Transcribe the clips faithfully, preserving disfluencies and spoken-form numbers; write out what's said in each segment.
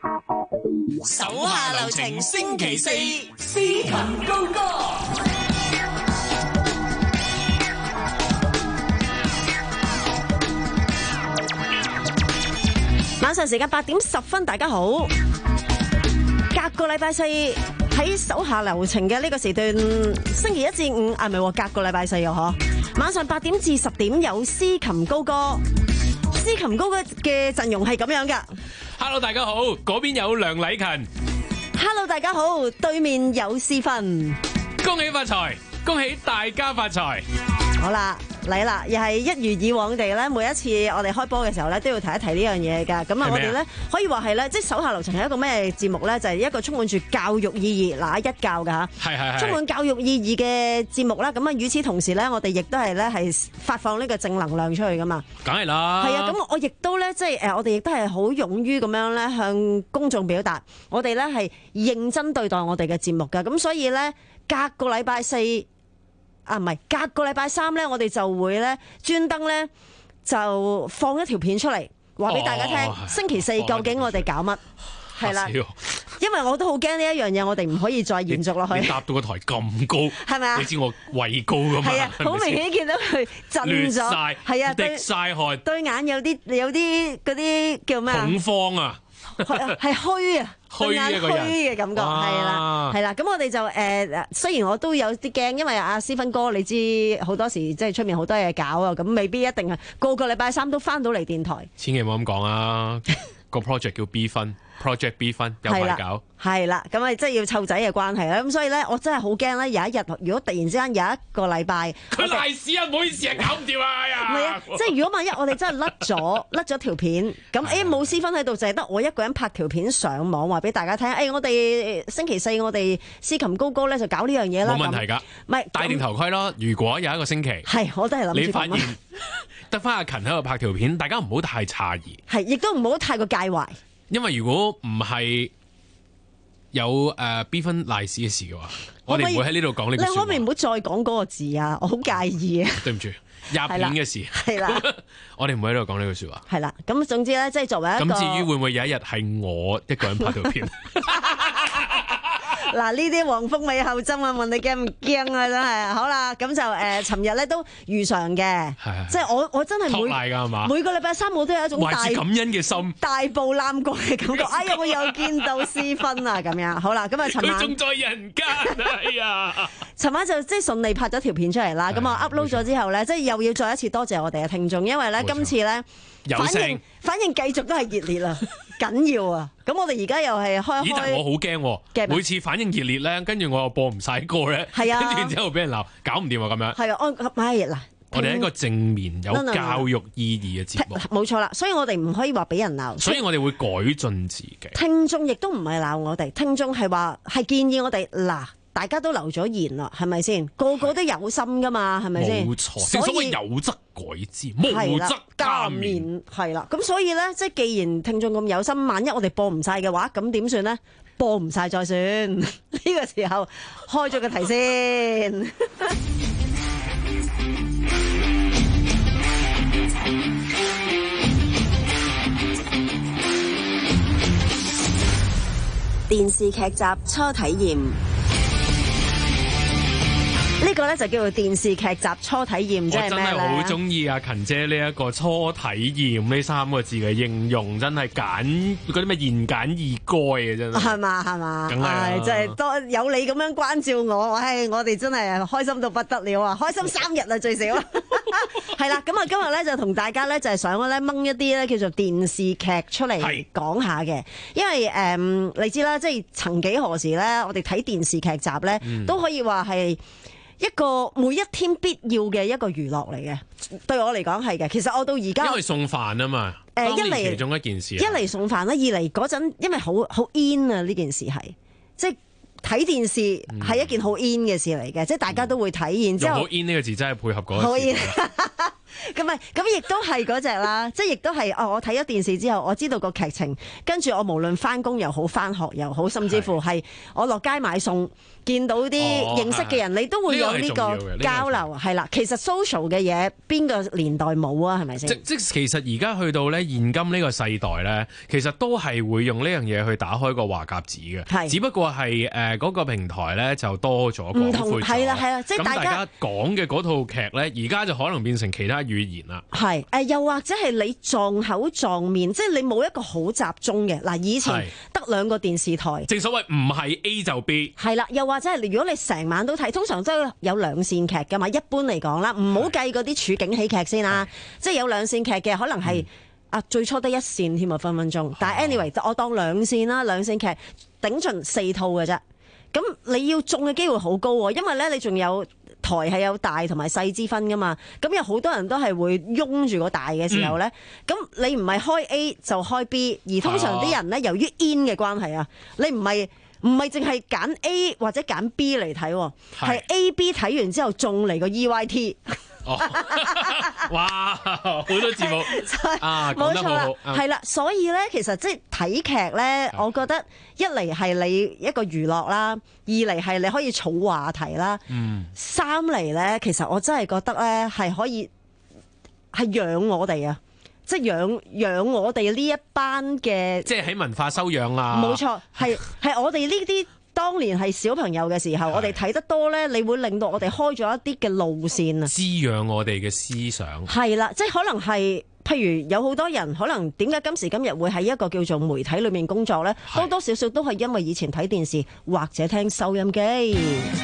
手下留情，星期四司琴高歌。 晚上時間八點十分，大家好。隔個禮拜四喺手下留情嘅呢個時段，星期一至五啊，唔係喎，隔個禮拜四啊，嗬。晚上八點至十點有司琴高歌，司琴高歌嘅陣容係咁樣噶。 Hello， 大家好，嗰邊有梁禮勤。 Hello， 大家好，對面有思芬。 恭喜發財，恭喜大家發財。 好啦，嚟啦，又係一如以往地咧，每一次我哋開波嘅時候咧，都要提一提呢樣嘢噶。咁啊，我哋咧可以話係咧，即係手下留情係一個咩節目咧？就係一個充滿住教育意義，嗱一教噶吓， 係係係， 充滿教育意義嘅節目啦。咁啊，與此同時咧，我哋亦都係咧係發放呢個正能量出去噶嘛。 梗係啦。 係啊，咁我亦都咧，即係誒，我哋亦都係好勇於咁樣咧，向公眾表達，我哋咧係認真對待我哋嘅節目噶。咁所以咧，隔個禮拜四。啊，唔係，隔個禮拜三咧，我哋就會咧專登咧就放一條片出嚟，話俾大家聽。哦、星期四究竟我哋搞乜？係啦，因為我都好驚呢一樣嘢，我哋唔可以再延續落去。 你搭到個台咁高， 係咪啊？ 你知我畏高噶嘛？ 係啊，好明顯見到佢震咗，係啊， 滴晒汗， 對眼有啲有啲嗰啲叫咩啊？ 恐慌啊！ 係虛啊， 虛一個人虛嘅感覺，係啦，係啦。咁我哋就誒、呃，雖然我都有啲驚，因為阿思芬哥，你知好多時即係出面好多嘢搞啊，咁未必一定係個個禮拜三都翻到嚟電台。 千祈唔好咁講啊！個 project 叫 B 分 ，project B 分有排搞。 係啦，咁啊，即係要湊仔嘅關係啦。咁所以咧，我真係好驚咧，有一日如果突然之間有一個禮拜， 佢賴屎啊！唔好意思啊，搞唔掂啊！哎呀， 唔係啊，即係如果萬一我哋真係甩咗甩咗條片，咁誒冇思芬喺度，就係得我一個人拍條片上網，話俾大家聽。誒、哎，我哋星期四我哋司琴高歌咧就搞呢樣嘢啦。 冇問題㗎， 唔係戴定頭盔咯。如果有一個星期， 係我都係諗住咁。 你發現得翻阿勤喺度拍條片，大家唔好太詫異， 係亦都唔好太過介懷。因為如果唔係有誒、呃、B 分賴屎嘅事嘅話，我哋唔會喺呢度講呢句說話。 你可唔可以唔好再講嗰個字啊？我好介意啊！ 對唔住，入片嘅事係啦， 我哋唔會喺度講呢句說話。 係啦，咁總之咧，即係作為一個咁至於會唔會有一日係我一個人拍條片？ 嗱，呢啲黃蜂尾後針啊，問你驚唔驚啊？真係好啦，咁就誒，尋日咧都如常嘅，即係我我真係每每個禮拜三我都有一種大懷住感恩嘅心， 大步攬過嘅感覺。哎呀，我又見到思芬啊，咁樣好啦，咁啊，尋晚佢仲在人間啊！哎呀， 尋晚就即係順利拍咗條片出嚟啦。咁我 upload 咗之後咧，即係又要再一次多謝我哋嘅聽眾，因為咧今次咧反應反應繼續都係熱烈啊！緊要啊！咁我哋而家又係開開， 但我好驚，每次反應熱烈咧，跟住我又播唔晒歌咧， 係啊， 跟住之後俾人鬧，搞唔掂啊！咁樣係啊，我係嗱， 我哋係一個正面有教育意義嘅節目， 冇錯啦。所以我哋唔可以話俾人鬧， 所以我哋會改進自己。 聽眾亦都唔係鬧我哋，聽眾係話係建議我哋嗱。大家都留咗言啦，係咪先？個個都有心噶嘛，係咪先？ 冇錯，正所謂有則改之，無則加勉。 係啦，咁所以咧，即係既然聽眾咁有心，萬一我哋播唔晒嘅話，咁點算咧？播唔晒再算。呢個時候開咗個題先。電視劇集初體驗。呢個咧就叫做電視劇集初體驗，即係咩咧？我真係好中意阿勤姐呢一個初體驗呢三個字嘅應用，真係簡嗰啲咩言簡意賅嘅真係。係嘛係嘛，梗係即係多有你咁樣關照我，唉，我哋真係開心到不得了啊！開心三日啊最少。係啦，咁啊今日咧就同大家咧就係想咧掹一啲咧叫做電視劇出嚟講下嘅，因為誒、嗯、你知啦，即係曾幾何時咧，我哋睇電視劇集咧、嗯、都可以話係一個每一天必要嘅一個娛樂嚟嘅，對我嚟講係嘅。其實我到而家因為送飯啊嘛，誒一嚟其中一件事， 一嚟送飯啦，二嚟嗰陣因為好好 in 啊呢件事係，即係睇電視係一件好 in 嘅事嚟嘅，即係大家都會睇，然之後好 in 呢個字真係配合嗰個字。 咁咪咁亦都係嗰隻啦，即係亦都係哦。我睇咗電視之後，我知道個劇情，跟住我無論翻工又好，翻學又好，甚至乎係我落街買餸，見到啲認識嘅人，哦、你都會有呢個交流，係啦。其實 social 嘅嘢，邊個年代冇啊？係咪先？ 即即其實而家去到咧現今呢個世代咧，其實都係會用呢樣嘢去打開個話匣子嘅。係，只不過係誒嗰個平台咧就多咗，唔同係啦係啦，即係大家講嘅嗰套劇咧，而家就可能變成其他語言啦。 係誒，又或者係你撞口撞面，即係你冇一個好集中嘅。嗱，以前得兩個電視台， 正所謂唔係 A 就 B。係啦，又或者係如果你成晚都睇，通常都有兩線劇噶嘛。一般嚟講啦，唔好計嗰啲處境喜劇先啦，即係有兩線劇嘅，可能係、嗯、啊最初得一線添啊，分分鐘。但係 anyway，我當兩線啦，兩線劇頂盡四套嘅啫。咁你要中嘅機會好高喎，因為咧你仲有台係有大同埋細之分噶嘛。咁有好多人都係會擁住個大嘅時候咧，咁、嗯、你唔係開 A 就開 B， 而通常啲人咧由於 in 嘅關係啊，你唔係唔係淨係揀 A 或者揀 B 嚟睇，係 A、B 睇完之後仲嚟個 E Y T。 哦、哇！好多節目啊，講得好好， 係啦，所以咧，其實即係睇劇咧，我覺得一嚟係你一個娛樂啦，二嚟係你可以儲話題啦，嗯、三嚟咧，其實我真係覺得咧係可以係養我哋啊，即係養養我哋呢一班嘅，即係喺文化修養啊， 冇錯，係係我哋呢啲。當年係小朋友嘅時候，我哋睇得多咧，你會令到我哋開咗一啲嘅路線啊， 滋養我哋嘅思想。 係啦，即係可能係，譬如有好多人可能點解今時今日會喺一個叫做媒體裏面工作咧？多多少少都係因為以前睇電視或者聽收音機。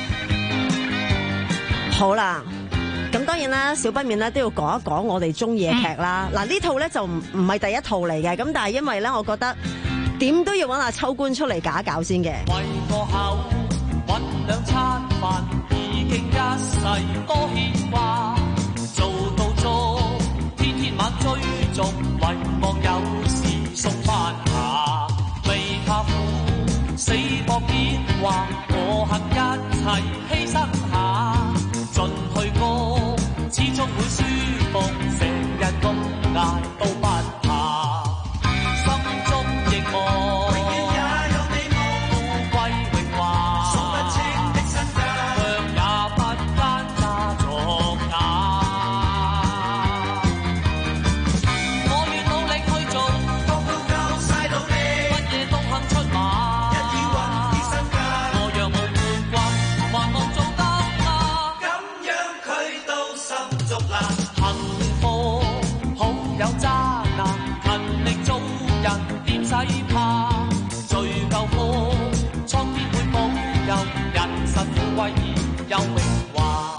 好啦，咁當然啦，少不免咧都要講一講我哋中意嘅劇啦。嗱、嗯，呢套咧就唔唔係第一套嚟嘅，咁但係因為咧，我覺得。點都要揾阿秋官出嚟搞一搞先嘅。 為個口揾兩餐飯，已經一世多牽掛。做到足，天天晚追逐，遺忘有時送翻下。未怕苦，死搏變話，我肯一齊犧牲下。盡去歌，始終會舒服，成日咁捱都不怕。永遠也有你夢，富貴榮華，數不清的身價，卻也不奸詐作假。我願努力去做，個個夠晒努力，乜嘢都肯出馬，一於揾啲身價。我若無冠軍，還望做得啊，咁樣佢都心足啦。幸福好有揸拿，勤力做人。使怕最夠科，蒼天會保佑，人實富貴而有榮華。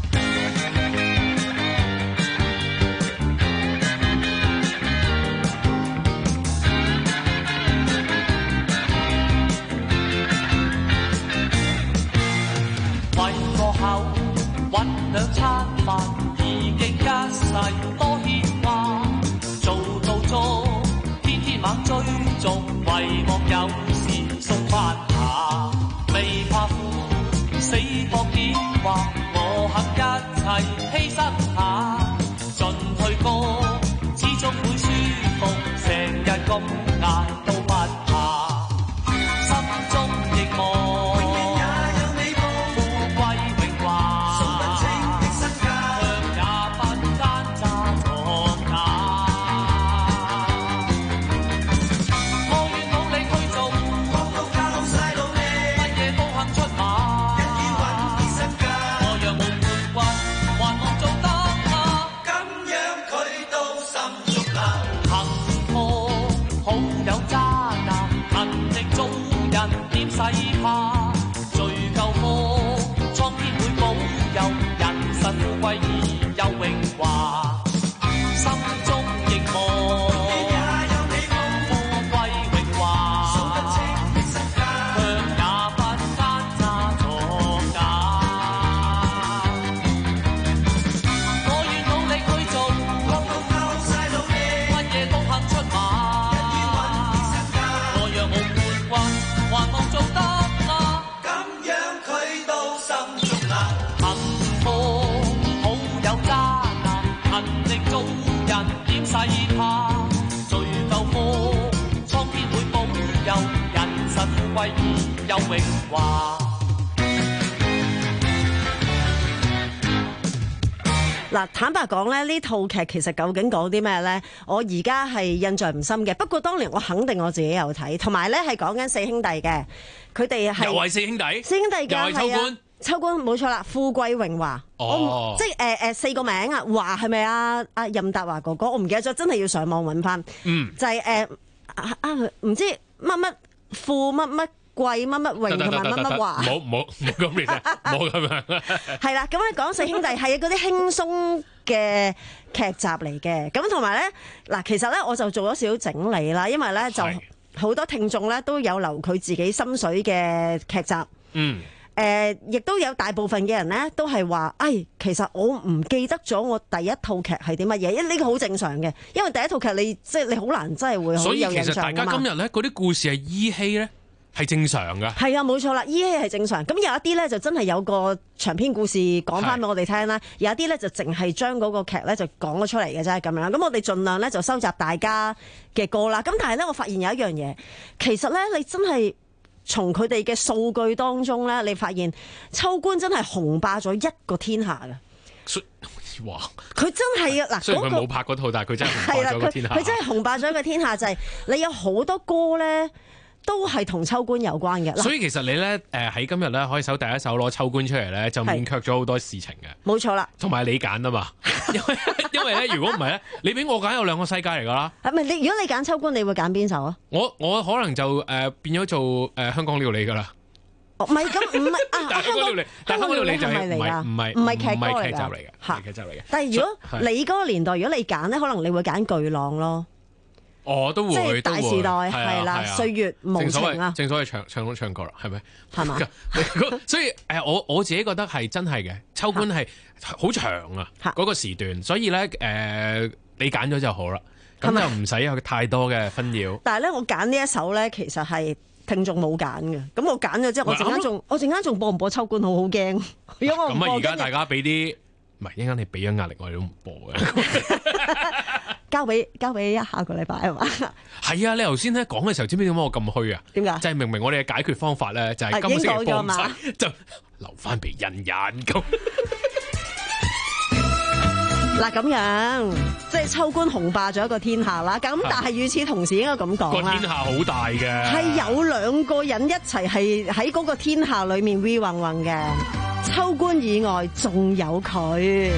為個口揾兩餐飯，已經一世多牽掛，做到足。猛追逐，遺忘有時送翻下。未怕苦，死搏點話，我肯一齊犧牲下。盡去歌，始終會舒服，成日咁捱都不怕。心中亦望，永遠也有你夢，富貴榮華，數不清的身價，卻也不奸詐作假。 有榮華。 嗱，坦白講咧，呢套劇其實究竟講啲咩咧？我而家係印象唔深嘅。不過當年我肯定我自己有睇，同埋咧係講緊四兄弟嘅，佢哋係又係四兄弟， 四兄弟嘅又係秋官， 秋官冇錯啦，富貴榮華。 哦， 即係誒誒四個名啊，華係咪啊？阿任達華哥哥，我唔記得咗，真係要上網揾翻。嗯，就係誒啊啊，唔知乜乜富乜乜。貴乜乜榮同埋乜乜華， 冇冇冇咁嚟啫，冇咁樣。 係啦，咁你講四兄弟係嗰啲輕鬆嘅劇集嚟嘅，咁同埋咧嗱，其實咧我就做咗少少整理啦，因為咧就好多聽眾咧都有留佢自己心水嘅劇集，嗯，誒、呃，亦都有大部分嘅人咧都係話，哎，其實我唔記得咗我第一套劇係啲乜嘢，因為呢個好正常嘅，因為第一套劇你即係你好難真係會好有印象㗎嘛。所以其實大家今日咧嗰啲故事係依稀咧。係正常噶，係啊，冇錯啦，依稀係正常。咁有一啲咧就真係有個長篇故事講翻俾我哋聽啦，有一啲咧就淨係將嗰個劇咧就講咗出嚟嘅啫咁樣。咁我哋盡量咧就收集大家嘅歌啦。咁但係咧我發現有一樣嘢，其實咧你真係從佢哋嘅數據當中咧，你發現秋官真係雄霸咗一個天下嘅。 哇！ 佢真係啊嗱， 雖然佢冇拍嗰套，但係佢真係雄霸咗個天下。 佢真係雄霸咗一個天下，就係你有好多歌咧。都係同秋官有關嘅， 所以其實你咧誒喺今日咧可以首第一首攞秋官出嚟咧，就免卻咗好多事情嘅。冇錯啦，同埋你揀啊嘛，因為因為咧如果唔係咧，你俾我揀有兩個世界嚟㗎啦。係咪你如果你揀秋官，你會揀邊首啊？我我可能就誒、呃、變咗做誒、呃、香港料理㗎啦。唔係咁唔係啊！但係香港料理，但係香港料理就係唔係唔係唔係劇唔係劇集嚟嘅，係劇集嚟嘅。但係如果你嗰個年代，如果你揀咧，可能你會揀巨浪咯。我、哦、都會，即係大時代係啦，歲月無情啊！正所謂唱唱都唱過啦，係咪？係嘛？所以誒、呃，我我自己覺得係真係嘅，秋官係好長啊，嗰個時段，所以咧誒、呃，你揀咗就好啦，咁就唔使有太多嘅紛擾。但係咧，我揀呢一首咧，其實係聽眾冇揀嘅，咁我揀咗之後，我陣間仲我陣間仲播唔播秋官，好好驚。如果我咁啊，而家大家俾啲唔係，一陣間你俾咗壓力，我哋都唔播嘅。交俾交俾下個禮拜係嘛？係啊！你頭先咧講嘅時候，知唔知點解我咁虛啊？點解？就係明明我哋嘅解決方法咧，就係今個星期播唔晒，就留翻俾人人咁。嗱咁樣，即係秋官雄霸咗一個天下啦。咁但係與此同時，應該咁講啦，個天下好大嘅，係有兩個人一齊係喺嗰個天下裏面 we 混混嘅。秋官以外，仲有佢。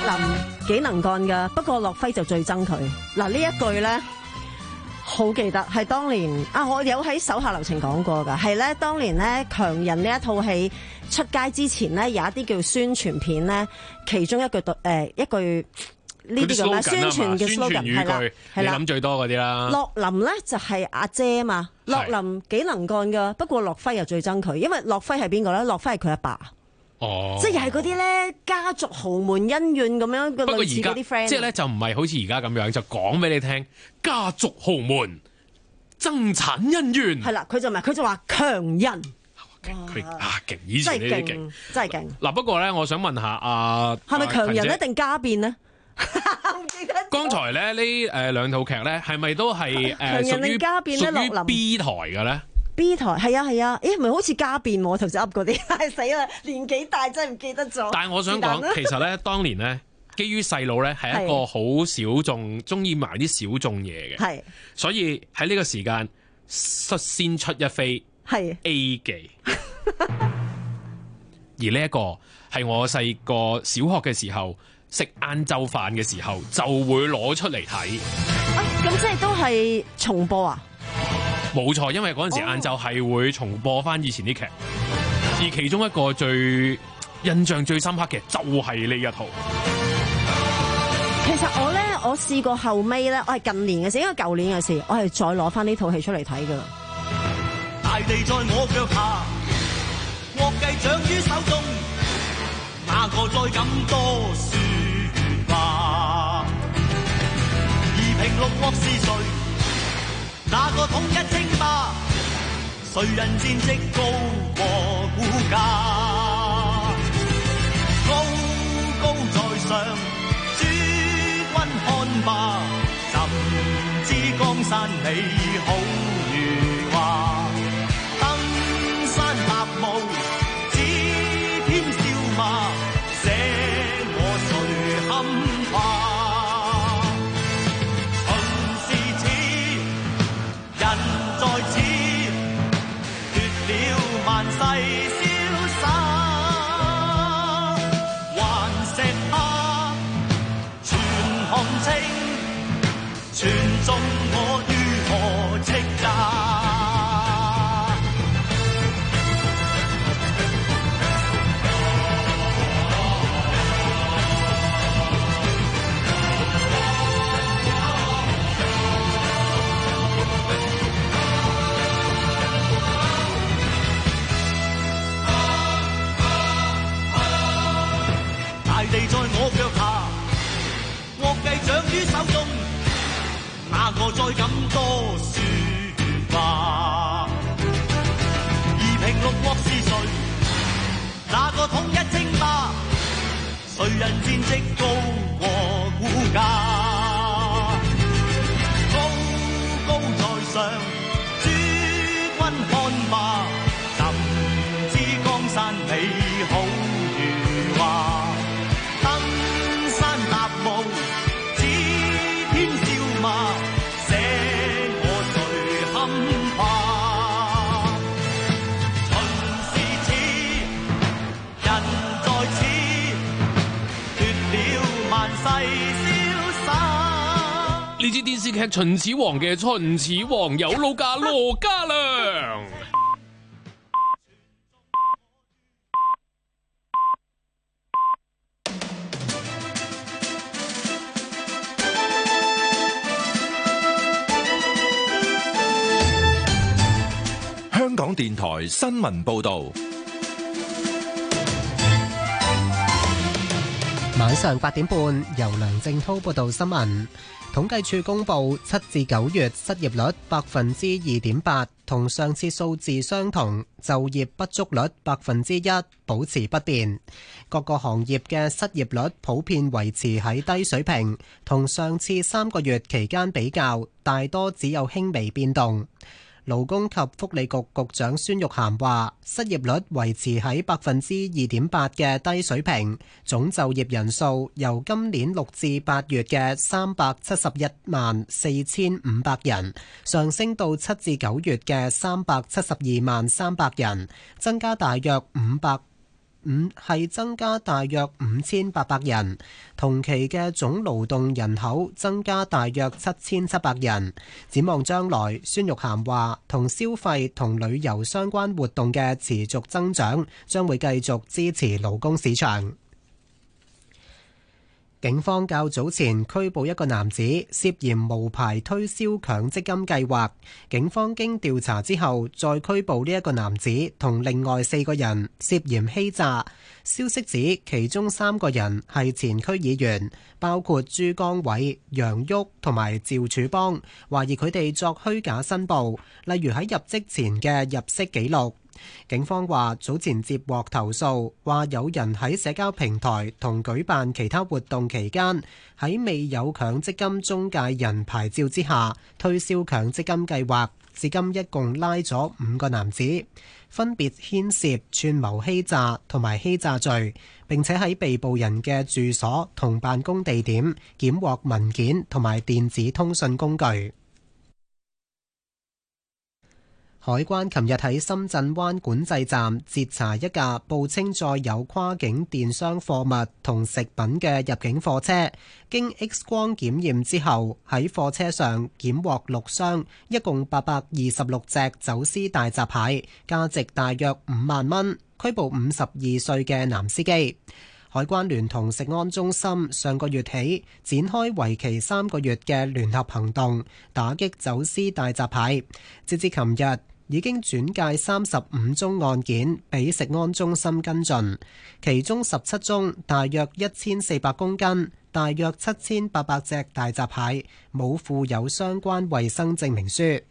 林幾能幹噶，不過駱輝就最憎佢。嗱，呢一句咧好記得，係當年啊，我有喺手下留情講過噶，係咧當年咧強人呢一套戲出街之前咧，有一啲叫宣傳片咧，其中一句誒、呃、一句。呢啲咁嘅宣傳嘅 slogan 係啦，係啦， 你諗最多嗰啲啦。 駱琳咧就係阿姐啊嘛，駱琳幾能幹噶，不過駱輝又最憎佢，因為駱輝係邊個咧？駱輝係佢阿爸。哦，即係又係嗰啲咧家族豪門恩怨咁樣嘅類似嗰啲 friend。 即係咧就唔係好似而家咁樣，就講俾你聽家族豪門爭產恩怨。 係啦，佢就唔係，佢就話強人。 佢啊勁，以前呢啲勁， 真係勁。 嗱，不過咧，我想問下阿係咪強人一定家變呢？ 唔記得。剛才咧呢誒兩套劇咧係咪都係誒屬於屬於 B 台嘅咧 ？B 台係啊係啊，誒咪好似家變我頭先噏嗰啲，係死啦，年紀大真係唔記得咗。 但係我想講，其實咧當年咧，基於細路咧係一個好小眾，中意埋啲小眾嘢嘅，係，所以喺呢個時間率先出一飛係 A 記，而呢一個係我細個小學嘅時候。食晏晝飯嘅時候就會攞出嚟睇， 啊咁即係都係重播啊？ 冇錯，因為嗰陣時晏晝係會重播翻以前啲劇，而其中一個最印象最深刻嘅就係呢一套。 其實我咧，我試過後尾咧，我係近年嘅事，因為舊年嘅事，我係再攞翻呢套戲出嚟睇噶。 大地在我腳下，國計掌於手中，哪個再敢多說？夷平六國是誰？哪個統一稱霸？誰人戰績高過顧家？高高在上，諸君看吧，怎知江山美好如畫？登山踏霧，指天笑罵。傳頌我如何斥責？大地在我腳下，國計掌於手中。哪個再敢多說話？夷平六國是誰？哪個統一稱霸？誰人戰績高過顧家？高高在上，諸君看吧，怎知江山美好如畫？登山踏霧，指天笑罵。 呢支電視劇《秦始皇》嘅秦始皇有老家羅家良。 香港電台新聞報道。 晚上八點半，由梁正滔報道新聞。統計處公布七至九月失業率百分之二點八，同上次數字相同，就業不足率百分之一，保持不變。各個行業嘅失業率普遍維持喺低水平，同上次三個月期間比較，大多只有輕微變動。勞工及福利局局長孫玉菡話，失業率維持喺百分之二點八嘅低水平，總就業人數由今年六至八月嘅三百七十一萬四千五百人上升到七至九月嘅三百七十二萬三百人，增加大約五百五係增加大約五千八百人，同期嘅總勞動人口增加大約七千七百人。展望將來，孫玉菡話同消費同旅遊相關活動嘅持續增長，將會繼續支持勞工市場。警方較早前拘捕一個男子，涉嫌無牌推銷強積金計劃。警方經調查之後，再拘捕呢一個男子同另外四個人，涉嫌欺詐。消息指其中三個人係前區議員，包括朱江偉、楊旭同埋趙柱邦，懷疑佢哋作虛假申報，例如喺入職前嘅入息記錄。警方話早前接獲投訴，話有人喺社交平台同舉辦其他活動期間，喺未有強積金中介人牌照之下推銷強積金計劃。至今一共拉咗五個男子，分別牽涉串謀欺詐同埋欺詐罪，並且喺被捕人嘅住所同辦公地點檢獲文件同埋電子通訊工具。海關琴日喺深圳灣管制站截查一架報稱載有跨境電商貨物同食品嘅入境貨車，經 X 光檢驗之後，喺貨車上檢獲六箱，一共八百二十六隻走私大閘蟹，價值大約五萬蚊，拘捕五十二歲嘅男司機。海關聯同食安中心上個月起展開為期三個月嘅聯合行動，打擊走私大閘蟹。截至琴日，已經轉介三十五宗案件俾食安中心跟進，其中十七宗大約一千四百公斤，大約七千八百隻大閘蟹冇附有相關衛生證明書。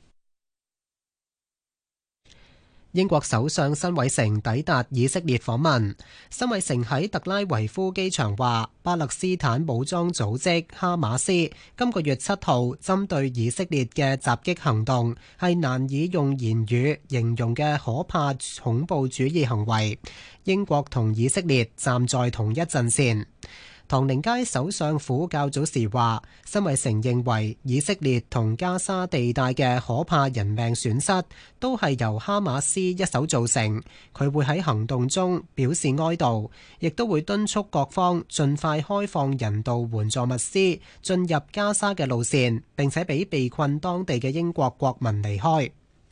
英國首相辛偉誠抵達以色列訪問。辛偉誠喺特拉維夫機場話，巴勒斯坦武裝組織哈馬斯今個月七號針對以色列嘅襲擊行動係難以用言語形容嘅可怕恐怖主義行為。英國同以色列站在同一陣線。唐寧街首相府較早時話，辛偉誠認為以色列同加沙地帶嘅可怕人命損失都係由哈馬斯一手造成，佢會喺行動中表示哀悼，亦都會敦促各方盡快開放人道援助物資進入加沙嘅路線，並且俾被困當地嘅英國國民離開。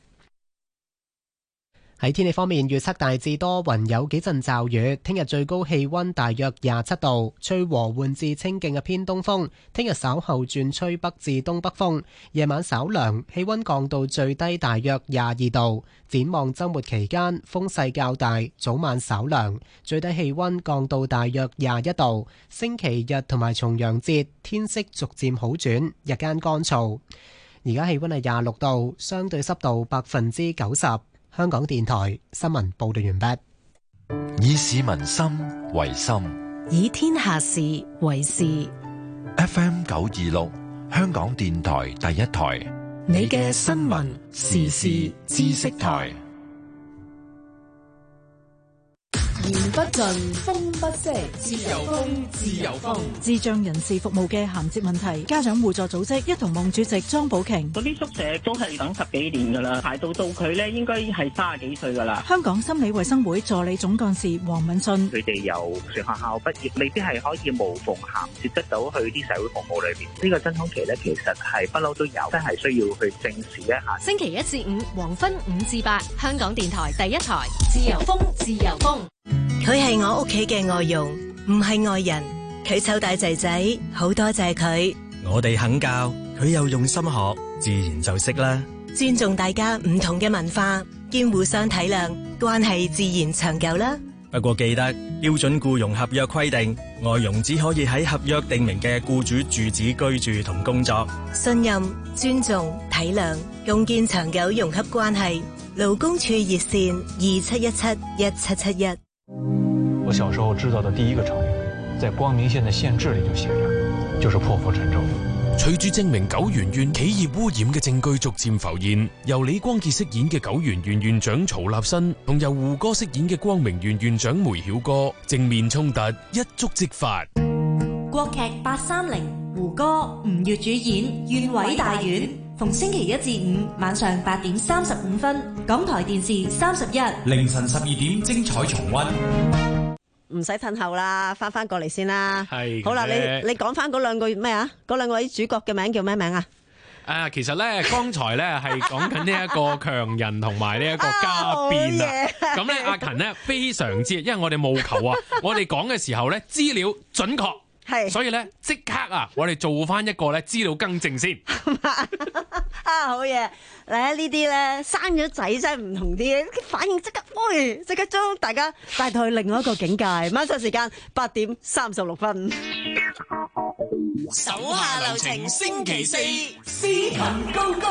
喺天氣方面，預測大致多雲，有幾陣驟雨。聽日最高氣溫大約廿七度，吹和緩至清勁嘅偏東風。聽日稍後轉吹北至東北風，夜晚稍涼，氣溫降到最低大約廿二度。展望周末期間風勢較大，早晚稍涼，最低氣溫降到大約廿一度。星期日同埋重陽節天色逐漸好轉，日間乾燥。而家氣溫係廿六度，相對濕度百分之九十。香港電台新聞報道完畢。 以市民心為心， 以天下事為事。 F M 九二六，香港電台第一台， 你嘅新聞時事知識台。言不盡，風不息，自由風，自由風。 智障人士服務嘅銜接問題，家長互助組織一同夢主席莊寶瓊。 嗰啲宿舍都係等十幾年噶啦，排到到佢咧，應該係三十幾歲噶啦。 香港心理衛生會助理總幹事黃敏信。 佢哋由船學校畢業，未必係可以無縫銜接得到去啲社會服務裏邊。呢個真空期咧，其實係不嬲都有，真係需要去正視一下。 星期一至五黃昏五至八，香港電台第一台，自由風，自由風。 佢係我屋企嘅外傭，唔係外人。佢湊大仔仔，好多謝佢。 我哋肯教，佢又用心學，自然就識啦。 尊重大家唔同嘅文化，兼互相體諒，關係自然長久啦。 不過記得標準僱傭合約規定，外傭只可以喺合約訂明嘅僱主住址居住同工作。 信任、尊重、體諒，共建長久融洽關係。勞工處熱線二七一七一七七一。 我小時候知道的第一個成語，在光明縣的縣志裏就寫着，就是破釜沉舟。 隨住證明九原縣企業污染嘅證據逐漸浮現，由李光潔飾演嘅九原縣縣長曹立新同由胡歌飾演嘅光明縣縣長梅曉歌正面衝突，一觸即發。 國劇八三零，胡歌、吳越主演《縣委大院》， 逢星期一至五晚上八點三十五分，港台電視三十一， 凌晨十二點精彩重溫。 唔使褪後啦，翻翻過嚟先啦。 係好啦，你你講翻嗰兩個咩啊？嗰兩位主角嘅名叫咩名啊？ 誒，其實咧，剛才咧係講緊呢一個強人同埋呢一個家變啊。咁咧，阿勤咧非常之，因為我哋務求啊，我哋講嘅時候咧資料準確。係，所以咧即刻啊，我哋做翻一個咧資料更正先。 啊，好嘢！嚟呢啲咧生咗仔真係唔同啲，反應即刻，喂，即刻將大家帶到去另外一個境界。晚上時間八點三十六分。 手下留情，星期四司勤高歌。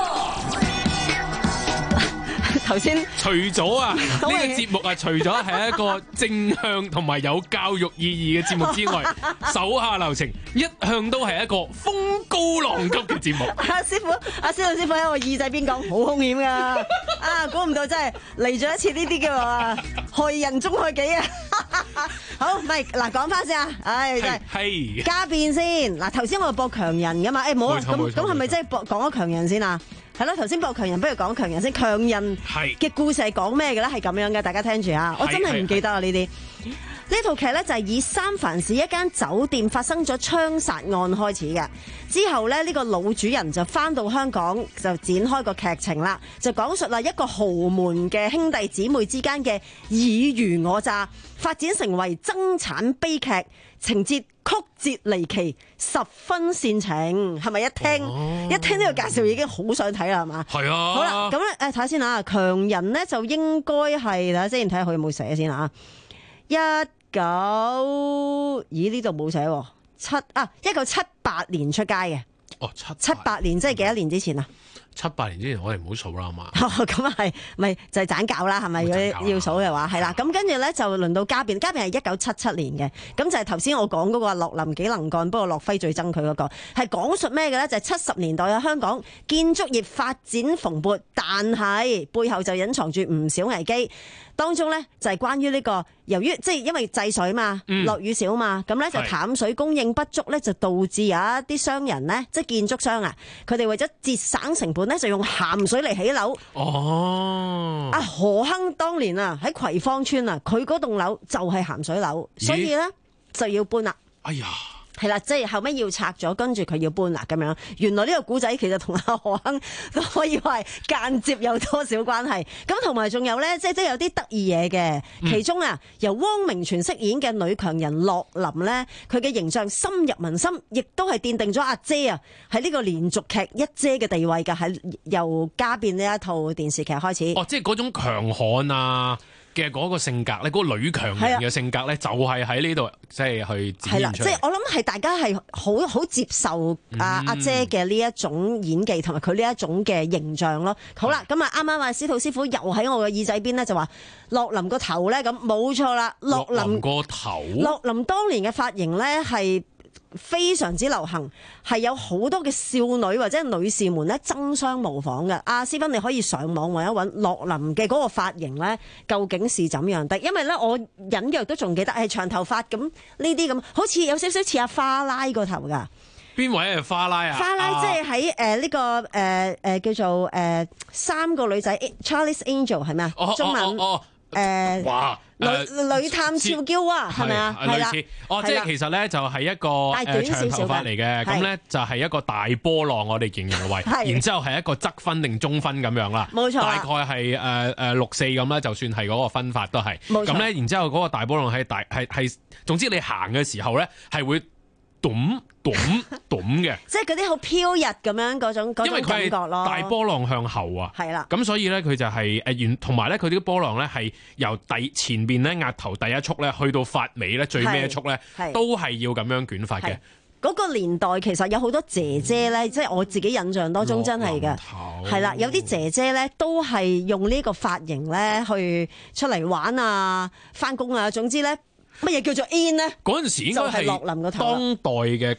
頭先除咗啊呢個節目啊，除咗係一個正向同埋有教育意義嘅節目之外，手下留情一向都係一個風高浪急嘅節目。 阿師傅，阿司徒師傅喺我耳仔邊講，好兇險噶，啊，估唔到真係嚟咗一次呢啲嘅話，害人終害己啊！好，唔係嗱，講翻先啊，唉，真係家變先。嗱，頭先我播強人噶嘛，誒，冇啊，咁咁係咪真係播講咗強人先啊？係啦，頭先播強人，不如講強人先。強人嘅故事係講咩嘅咧？係咁樣嘅，大家聽住啊！我真係唔記得啊呢啲。呢套劇咧就係以三藩市一間酒店發生咗槍殺案開始嘅。之後咧呢個老主人就翻到香港，就展開個劇情啦，就講述啦一個豪門嘅兄弟姊妹之間嘅爾虞我詐，發展成為爭產悲劇，情節曲折離奇，十分煽情。係咪一聽、哦、一聽呢個介紹已經好想睇啦？係嘛？係啊。好啦，咁咧誒睇下先啊，強人咧就應該係睇下先，睇下佢有冇寫先啊。一九，咦呢度冇寫喎，七啊一九七八年出街嘅。哦，七七八年即係幾多年之前啊？ 七八年之前我哋唔好數啦，係嘛？ 咁啊係，咪就係斬教啦，係咪？如果要數嘅話，係啦。咁跟住咧就輪到家變，家變係一九七七年嘅。咁就係頭先我講嗰個樂林幾能幹，不過樂輝最憎佢嗰個，係講述咩嘅咧？就係七十年代嘅香港建築業發展蓬勃，但係背後就隱藏住唔少危機。當中咧就係關於呢個，由於即係因為制水嘛，落雨少嘛，咁咧就淡水供應不足咧，就導致有一啲商人咧，即係建築商啊，佢哋為咗節省成本咧，就用鹹水嚟起樓。哦，阿何亨當年啊喺葵芳村啊，佢嗰棟樓就係鹹水樓，所以咧就要搬啦。哎呀！係啦，即係後尾要拆咗，跟住佢要搬啦咁樣。原來呢個古仔其實同阿何亨都可以話係間接有多少關係。咁同埋仲有咧，即係即係有啲得意嘢嘅。其中啊，由汪明荃飾演嘅女強人樂林咧，佢嘅形象深入民心，亦都係奠定咗阿姐啊喺呢個連續劇一姐嘅地位㗎。喺由家變呢一套電視劇開始。哦，即係嗰種強悍啊嘅嗰個性格咧，嗰、那個女強人嘅性格咧，就係喺呢度即係去展現出嚟。即係我諗係大家係好好接受阿阿姐嘅呢一種演技同埋佢呢一種嘅形象咯。好啦，咁啊啱啱啊司徒師傅又喺我嘅耳仔邊咧就話樂林個頭咧，咁冇錯啦，樂林個頭，樂林當年嘅髮型咧係非常之流行，係有好多嘅少女或者女士們咧爭相模仿嘅。阿思芬，你可以上網揾一揾樂林嘅嗰個髮型咧，究竟是怎樣的？因為咧，我隱約都仲記得係長頭髮咁，呢啲咁好似有少少似阿花拉個頭噶。邊位係花拉啊？花拉即係喺誒呢個誒誒、呃呃、叫做誒、呃、三個女仔 Charlie's Angel 係咪啊？中文哦。哦哦誒、呃，哇！女、呃、女探俏嬌啊，係咪啊？係啦，哦，即係其實咧就係一個誒長頭髮嚟嘅，咁咧就係一個大波浪，我哋形容為，然之後係一個側分定中分咁樣啦，冇錯，大概係誒誒六四咁啦，就算係嗰個分法都係，冇錯。咁咧，然之後嗰個大波浪係大係係，總之你行嘅時候咧係會咚咚咚嘅，即係嗰啲好飄逸咁樣嗰種嗰種感覺咯。大波浪向後啊，係啦。咁所以咧，佢就係誒原同埋咧，佢啲波浪咧係由第前邊咧額頭第一束咧，去到髮尾咧最尾一束咧，都係要咁樣捲髮嘅。嗰個年代其實有好多姐姐咧，即係我自己印象當中真係嘅，係啦，有啲姐姐咧都係用呢個髮型咧去出嚟玩啊、翻工啊，總之咧乜嘢叫做 in 咧？嗰陣時應該係當代嘅。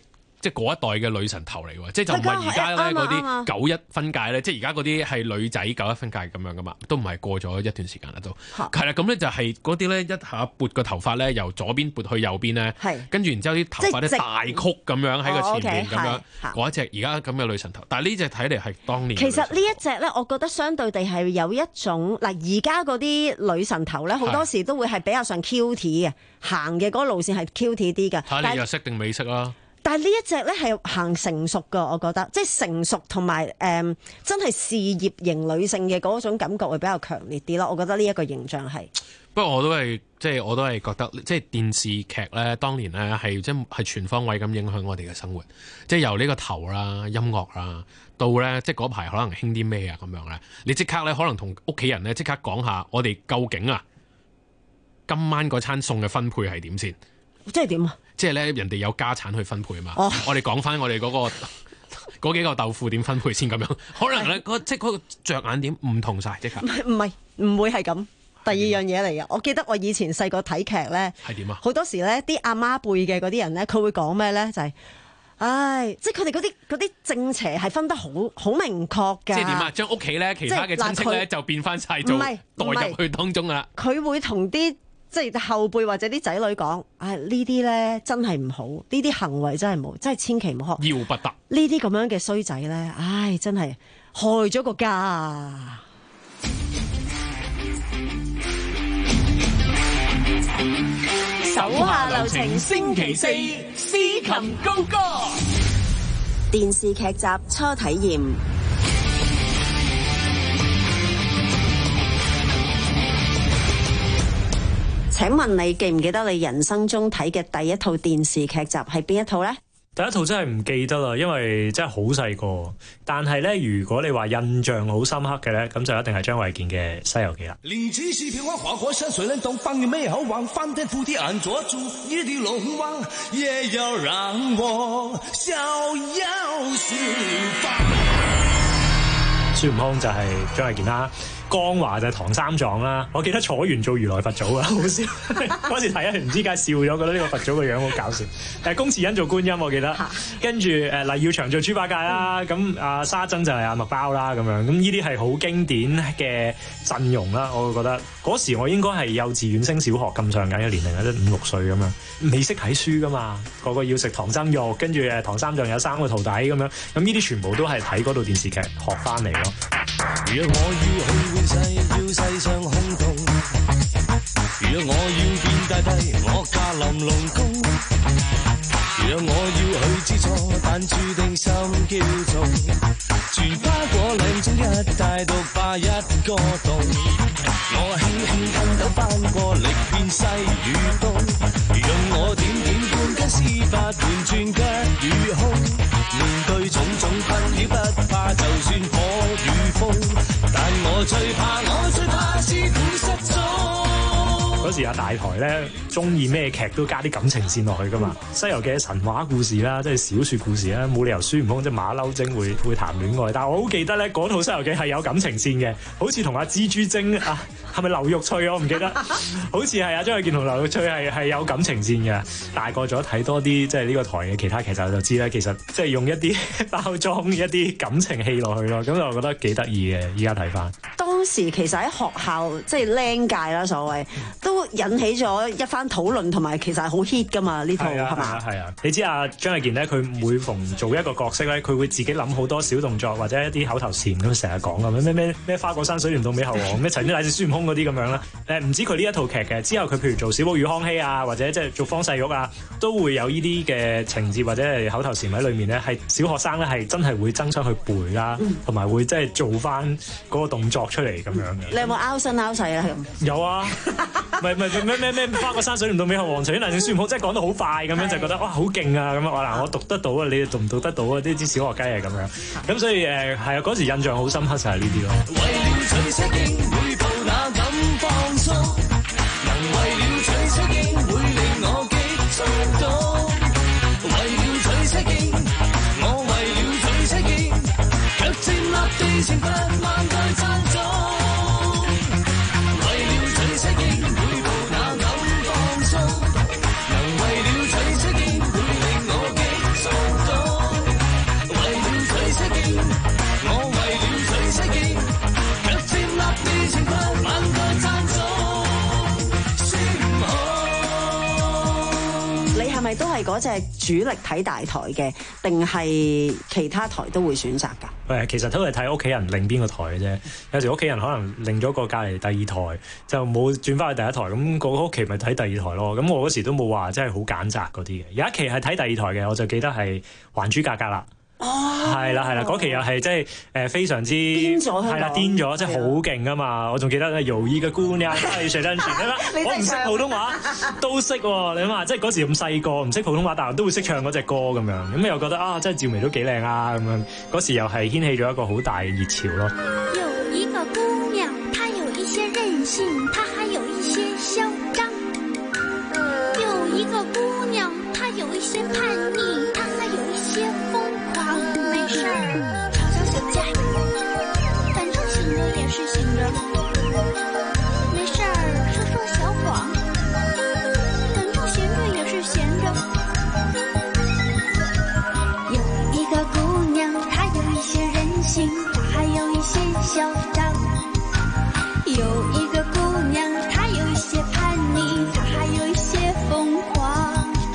即係嗰一代嘅女神頭嚟喎，即係就唔係而家咧嗰啲九一分界咧，即係而家嗰啲係女仔九一分界咁樣噶嘛，都唔係過咗一段時間啦都。係啦，咁咧就係嗰啲咧一下撥個頭髮咧，由左邊撥去右邊咧，跟住然之後啲頭髮咧大曲咁樣喺個前面咁樣，嗰一隻而家咁嘅女神頭。但係呢隻睇嚟係當年。其實呢一隻咧，我覺得相對地係有一種嗱，而家嗰啲女神頭咧，好多時都會係比較上 cute 嘅，行嘅嗰個路線係 cute 啲嘅。睇你日式定美式啦。但係呢一隻咧係行成熟㗎，我覺得即係成熟同埋誒真係事業型女性嘅嗰種感覺會比較強烈啲咯。我覺得呢一個形象係。不過我都係即係我都係覺得即係電視劇咧，當年咧係即係全方位咁影響我哋嘅生活，即係由呢個頭啦、音樂啦，到咧即係嗰排可能興啲咩啊咁樣咧，你即刻咧可能同屋企人咧即刻講下我哋究竟啊今晚嗰餐餸嘅分配係點先？即係點啊？即係咧，人哋有家產去分配嘛。哦、我哋講翻我哋嗰、嗰個嗰幾個豆腐點分配先咁樣。可能咧，即係嗰個着眼點唔同晒，即刻。唔係唔係，唔會係咁。第二樣嘢嚟嘅。我記得我以前細個睇劇咧，係點啊？好多時咧，啲阿媽輩嘅嗰啲人咧，佢會講咩咧？就係、是，唉，即係佢哋嗰啲嗰啲正邪係分得好好明確㗎。即係點啊？將屋企咧其他嘅親戚咧就變翻晒做代入去當中㗎啦。佢會同啲。即係後輩或者啲仔女講，唉呢啲咧真係唔好，呢啲行為真係冇，真係千祈唔好學。要不得呢啲咁樣嘅衰仔咧，唉真係害咗個家。手下留情，星期四司琴高歌，電視劇集初體驗。請問你記唔記得你人生中睇嘅第一套電視劇集係邊一套呢？第一套真係唔記得啦，因為真係好細個。但係咧，如果你話印象好深刻嘅咧，咁就一定係張衛健嘅《西遊記》啦。靈芝是片花，花果山水簾洞，放眼美好望，翻天覆地安坐住一地龍王，也要讓我逍遙四方。孫悟空就係張衛健啦。江華就係唐三藏啦，我記得楚原做如來佛祖啊，好笑。嗰時睇啊，唔知點解笑咗，覺得呢個佛祖個樣好搞笑。誒，龔慈恩做觀音，我記得。跟住誒黎耀祥做豬八戒啦，咁阿、嗯、沙僧就係阿麥包啦，咁樣。咁呢啲係好經典嘅陣容啦，我會覺得嗰時我應該係幼稚園升小學咁上緊嘅年齡，即五六歲咁樣，未識睇書噶嘛，個個要食唐僧肉，跟住誒唐三藏有三個徒弟咁樣，咁呢啲全部都係睇嗰套電視劇學翻嚟咯。若我要去換世，要世上空洞；若我要變大帝，我駕臨龍宮；若我要去知錯，但注定心驕縱。全花果嶺中一大獨霸一個洞，我輕輕筋斗翻過力遍西與東，讓我點點半根絲髮盤轉腳與胸。面對種種困擾不怕，就算火與風，但我最怕，我最怕是會失蹤。嗰時阿大台咧中意咩劇都加啲感情線落去噶嘛，《西遊記》神話故事啦，即係小說故事啦，冇理由孫悟空即係馬騮精會會談戀愛。但係我好記得咧，嗰套《西遊記》係有感情線嘅，好似同阿蜘蛛精啊，係咪劉玉翠我唔記得，好似係阿張衛健同劉玉翠係係有感情線嘅。大個咗睇多啲即係呢個台嘅其他劇集就知啦，其實即係用一啲包裝一啲感情戲落去咯，咁就覺得幾得意嘅。依家睇翻當時其實喺學校即係僆界啦，所謂都引起咗一番討論，同埋其實係好 hit 噶嘛呢套係嘛？係啊，你知啊張衛健咧，佢每逢做一個角色咧，佢會自己諗好多小動作或者一啲口頭禪咁，成日講咁咩咩咩花果山水簾洞美猴王咩齊天大聖孫悟空嗰啲咁樣啦。誒唔知佢呢一套劇嘅之後，佢譬如做小寶與康熙啊，或者即係做方世玉啊，都會有呢啲嘅情節或者係口頭禪喺裏面咧，係小學生咧係真係會爭相去背啦，同埋、嗯、會即係做翻嗰個動作出嚟咁樣嘅。你有冇拗身拗勢啊？有啊，唔係唔係咩咩咩花果山水簾洞美猴王齊天大聖孫悟空，即係講得好快咁樣，就覺得哇好勁啊咁樣。我嗱我讀得到啊，你哋讀唔讀得到啊？啲啲小學雞係咁樣。咁所以誒係啊，嗰時印象好深刻就係呢啲咯。為了取色經，每步那敢放鬆，能為了取色經，會令我激衝動。為了取色經，我為了取色經，卻佔立地成佛萬代讚頌。為了取色經，每步那敢放鬆，能為了取色經，會令我激衝動。 咪都係嗰隻主力睇大台嘅，定係其他台都會選擇㗎？ 誒，其實都係睇屋企人擰邊個台嘅啫。有時屋企人可能擰咗個隔離第二台，就冇轉翻去第一台，咁個屋企咪睇第二台咯。咁我嗰時都冇話真係好揀擇嗰啲嘅。有一期係睇第二台嘅，我就記得係《還珠格格》啦。哦，係啦係啦，嗰期又係即係誒非常之癲咗，係啦癲咗，即係好勁噶嘛！我仲記得咧，友誼嘅姑娘係誰人傳啦，我唔識普通話都識喎，你諗下，即係嗰時咁細個唔識普通話，但係都會識唱嗰隻歌咁樣，咁又覺得啊，真係趙薇都幾靚啊咁樣，嗰時又係掀起咗一個好大嘅熱潮咯。 有一個姑娘，她有一些任性，她還有一些囂張。有一個姑娘，她有一些叛逆，她還有一些瘋。沒事兒，吵吵小架，反正醒着也是醒着。沒事兒，說說小謊，反正閒着也是閒着。有一個姑娘，她有一些任性，她還有一些囂張。有一個姑娘，她有一些叛逆，她還有一些瘋狂。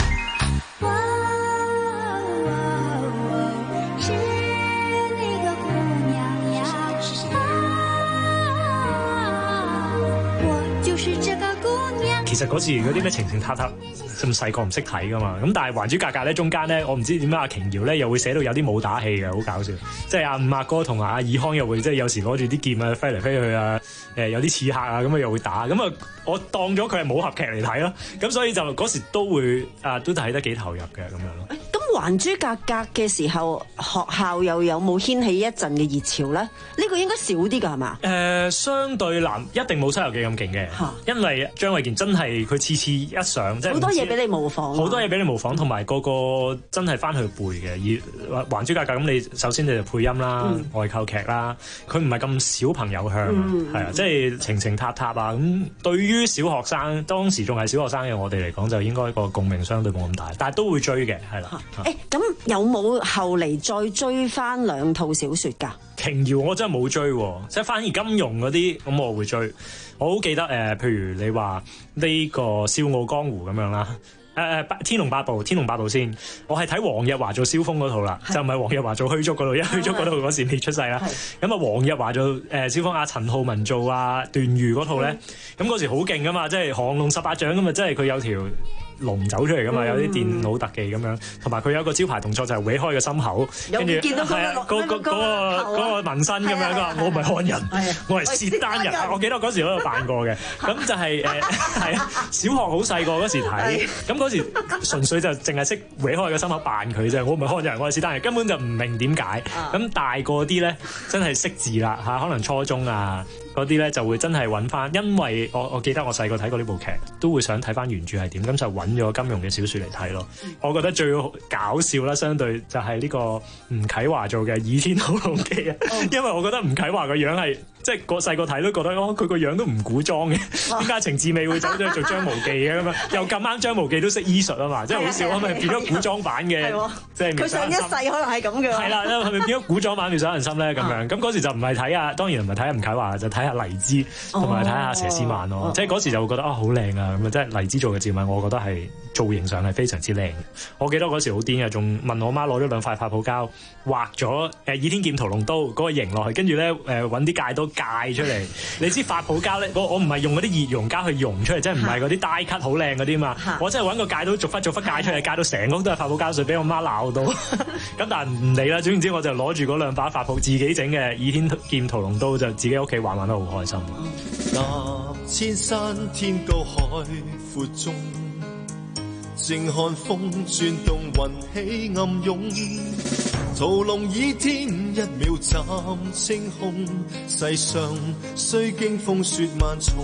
其實嗰時嗰啲咩情情塔塔咁細個唔識睇噶嘛，咁但係《還珠格格》咧中間咧，我唔知點解阿瓊瑤咧又會寫到有啲武打戲嘅，好搞笑。即係阿五阿哥同阿爾康又會即係有時攞住啲劍啊飛嚟飛去啊，誒有啲刺客啊咁啊又會打，咁啊我當咗佢係武俠劇嚟睇咯，咁所以就嗰時都會啊都睇得幾投入嘅咁樣咯。 咁《還珠格格》嘅時候，學校又有冇掀起一陣嘅熱潮咧？呢、呢個應該少啲㗎係嘛？誒、 呃，相對男一定冇《西遊記》咁勁嘅，因為張衛健真係佢次次一上，即係好多嘢俾你模仿， 好多嘢俾你模仿，同埋個個真係翻去背嘅。而《還珠格格》咁，你首先你就配音啦、嗯、外購劇啦，佢唔係咁小朋友向，係、嗯、啊，即係情情塔塔啊。咁對於小學生，當時仲係小學生嘅我哋嚟講，就應該個共鳴相對冇咁大，但係都會追嘅，係啦。 誒、欸，咁有冇後嚟再追翻兩套小説㗎？ 瓊瑤我真係冇追，即係反而金庸嗰啲咁我會追。我好記得誒、呃，譬如你話呢個《笑傲江湖》咁樣啦，誒、呃、誒《天龍八部》《天龍八部》先，我係睇黃日華做蕭峰嗰套啦，就唔係黃日華做虛竹嗰度，因為虛竹嗰度嗰時未出世啦。咁啊，黃日華做誒蕭峰，阿陳浩民做啊段譽嗰套咧，咁嗰時好勁噶嘛，即係降龍十八掌咁啊，即係佢有條龍走出嚟噶嘛，有啲電腦特技咁樣，同埋佢有一個招牌動作就係搲開個心口，跟住係啊，嗰嗰嗰個嗰個紋身咁樣，佢話我唔係漢人，我係契丹人。我記得嗰時喺度扮過嘅，咁就係誒係啊，小學好細個嗰時睇，咁嗰時純粹就淨係識搲開個心口扮佢啫，我唔係漢人，我係契丹人，根本就唔明點解。咁大個啲咧，真係識字啦嚇，可能初中啊嗰啲咧就會真係揾翻，因為我我記得我細個睇過呢部劇，都會想睇翻原著係點，咁就揾咗金庸嘅小説嚟睇咯。我覺得最搞笑啦，相對就係呢個吳啟華做嘅《倚天屠龍記》啊，因為我覺得吳啟華個樣係即係個細個睇都覺得哦，佢個樣都唔古裝嘅，點解程志美會走咗去做張無忌嘅咁啊？又咁啱張無忌都識醫術啊嘛，即係好笑啊！咪變咗古裝版嘅，即係佢上一世可能係咁嘅。係啦，係咪變咗古裝版妙手仁心咧？咁樣咁嗰時就唔係睇啊，當然唔係睇吳啟華，就睇下黎姿同埋睇下佘詩曼咯。即係嗰時就會覺得啊，好靚啊！咁啊，即係黎姿做嘅趙敏，我覺得係造型上係非常之靚。我記得嗰時好癲嘅，仲問我媽攞咗兩塊發泡膠畫咗誒《倚天劍屠龍刀》嗰個形落去，跟住咧誒揾啲戒刀戒出嚟。你知發泡膠咧，我我唔係用嗰啲熱熔膠去溶出嚟，即係唔係嗰啲 die cut 好靚嗰啲嘛。我真係揾個戒刀逐忽逐忽戒出嚟，戒到成屋都係發泡膠水，俾我媽鬧到。咁但係唔理啦，總言之我就攞住嗰兩把發泡自己整嘅《倚天劍屠龍刀》，就自己屋企玩玩得好開心。 那千山天高海闊中，靜看風轉動雲起暗湧，屠龍倚天一秒斬青空，世上雖經風雪萬重，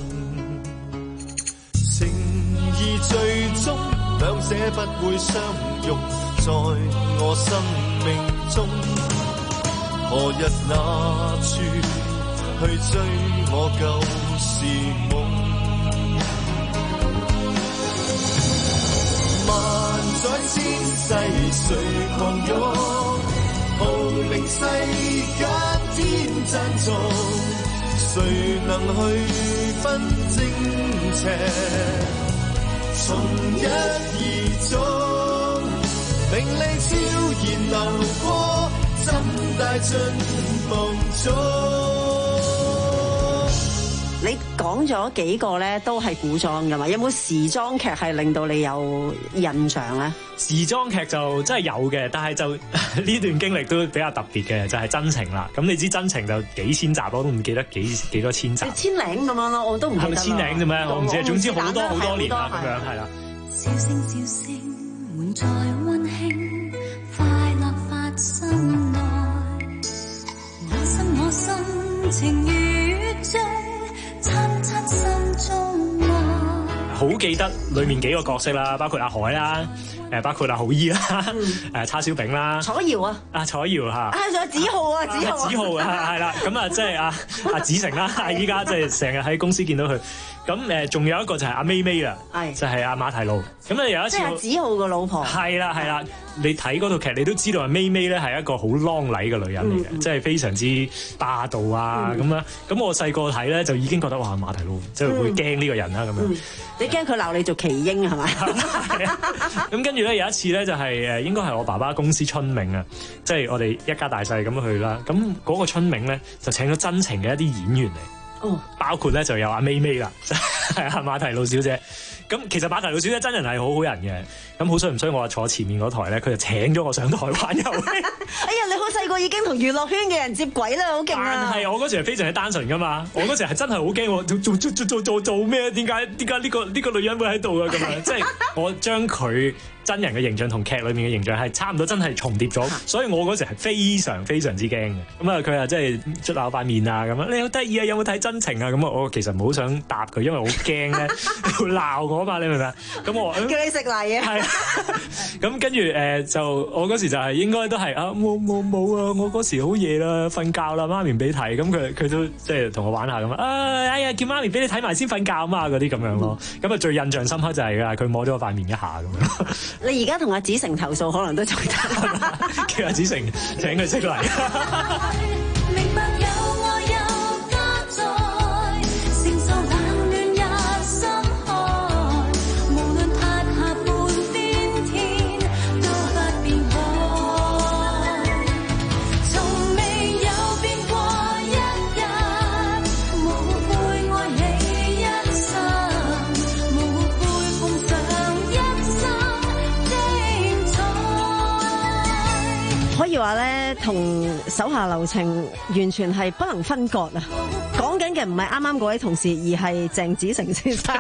情義最終兩者不會相容，在我生命中何日那處去追我舊時夢，萬載千世誰狂湧，號令世間天讚頌，誰能去分正邪，從一而終。 名利悄然流過，怎帶進夢中？ 你講咗幾個咧，都係古裝㗎嘛？有冇時裝劇係令到你有印象咧？ 時裝劇就真係有嘅，但係就呢段經歷都比較特別嘅，就係、是、真情啦。咁你知真情就幾千集，我都唔記得幾幾多千集。 千零咁樣咯，我都唔記得。係咪千零啫咩？我唔知，總之好多好多年啦，咁樣係啦。 笑聲笑聲滿載溫馨，快樂發生內，我心我心情如醉，親親心中愛。 好記得裡面幾個角色啦，包括阿海啦。誒包括阿好姨啦，誒叉燒餅啦， 楚瑤啊， 啊楚瑤嚇， 啊仲有子浩啊，子浩， 子浩啊，係啦，咁啊即係阿阿子成啦，依家即係成日喺公司見到佢，咁誒仲有一個就係阿咪咪啦，係就係阿馬蹄露，咁啊有一次， 即係子浩個老婆， 係啦係啦，你睇嗰套劇你都知道阿咪咪咧係一個好啷禮嘅女人嚟嘅，即係非常之霸道啊咁樣，咁我細個睇咧就已經覺得哇馬蹄露即係會驚呢個人啦咁樣， 你驚佢鬧你做奇英係咪？ 咁跟住咧有一次咧就係誒應該係我爸爸公司春茗啊，即係我哋一家大細咁去啦。咁嗰個春茗咧就請咗真情嘅一啲演員嚟，哦，包括咧就有阿咪咪啦，係阿馬蹄露小姐。咁其實馬蹄露小姐真人係好好人嘅，咁好衰唔衰我坐前面嗰台咧，佢就請咗我上台玩遊戲。 哎呀，你好細個已經同娛樂圈嘅人接軌啦，好勁啊！ 但係我嗰時係非常之單純噶嘛，我嗰時係真係好驚我做做做做做做咩？點解點解呢個呢個女人會喺度啊？咁樣即係我將佢真人嘅形象同劇裏面嘅形象係差唔多，真係重疊咗，所以我嗰時係非常非常之驚嘅。咁啊，佢啊即係捽下塊面啊咁樣，你好得意啊！有冇睇真情啊？咁啊，我其實唔好想答佢，因為好驚咧會鬧我嘛，你明唔明？咁我叫你食泥啊！ 係咁跟住誒就我嗰時就係應該都係啊冇冇冇啊！我嗰時好夜啦，瞓覺啦，媽咪俾睇，咁佢佢都即係同我玩下咁啊！哎呀，叫媽咪俾你睇埋先瞓覺啊嘛，嗰啲咁樣咯。咁啊最印象深刻就係佢摸咗我塊面一下咁樣。 你而家同阿子成投訴，可能都仲得。 叫阿子成請佢識嚟。 可以話咧，同手下留情完全係不能分割啊！講緊嘅唔係啱啱嗰位同事，而係鄭子誠先生，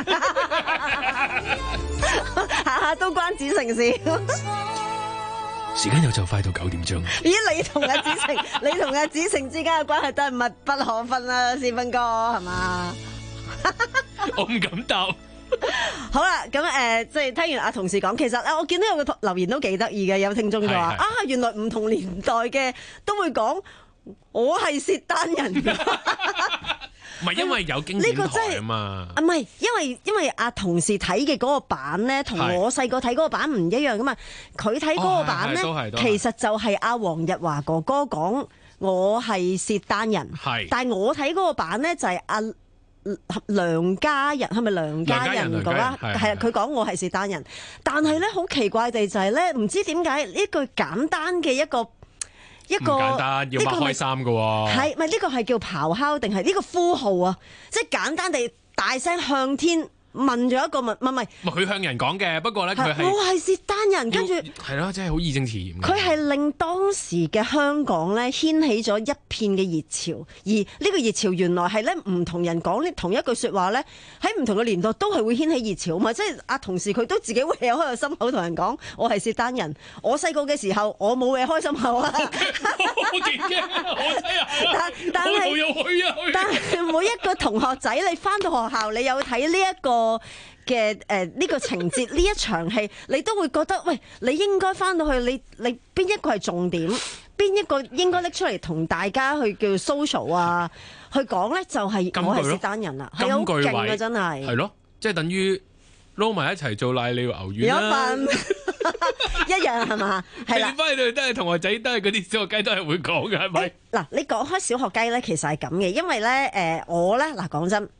下下都關子誠事。 時間又就快到九點鐘。 咦，你同阿子誠，你同阿子誠之間嘅關係都係密不可分啦，師芬哥係嘛？ 我唔敢答。 好啦，咁誒，即係聽完阿同事講，其實咧，我見到有個留言都幾得意嘅，有聽眾就話啊，原來唔同年代嘅都會講我係薛丹人。 唔係因為有經典台啊嘛， 啊唔係，因為因為阿同事睇嘅嗰個版咧，同我細個睇嗰個版唔一樣噶嘛。佢睇嗰個版咧，其實就係阿黃日華哥哥講我係薛丹人，係，但係我睇嗰個版咧就係阿梁家人，係咪梁家人講啦？係啊，佢講我係薛丹人，但係咧好奇怪地就係咧，唔知點解呢句簡單嘅一個。一個簡單要擘開衫噶喎， 係咪呢個係叫咆哮定係呢個呼號啊？即係簡單地大聲向天問咗一個問，唔係唔係， 佢向人講嘅，不過咧佢係我係薛丹人，跟住係咯，真係好義正詞嚴。 佢係令當時嘅香港咧掀起咗一片嘅熱潮，而呢個熱潮原來係咧唔同人講呢同一句説話咧，喺唔同嘅年代都係會掀起熱潮嘛。即係阿同事佢都自己會有開個心口同人講我係薛丹人。我細個嘅時候我冇嘢開心口啊， 我幾驚啊！我睇下， 但係但係每一個同學仔你翻到學校，你有睇呢一個嘅誒呢個情節呢一場戲，你都會覺得喂，你應該翻到去，你你邊一個係重點，邊一個應該拎出嚟同大家去叫 social 啊，去講咧就係我係薛丹人啦，係好勁啊，真係係咯，即係等於撈埋一齊做瀨尿牛丸啦， 一樣係嘛？係啦， 翻去都係同學仔，都係嗰啲小學雞都係會講嘅，係咪？ 嗱，你講開小學雞咧，其實係咁嘅，因為咧誒我咧嗱講真。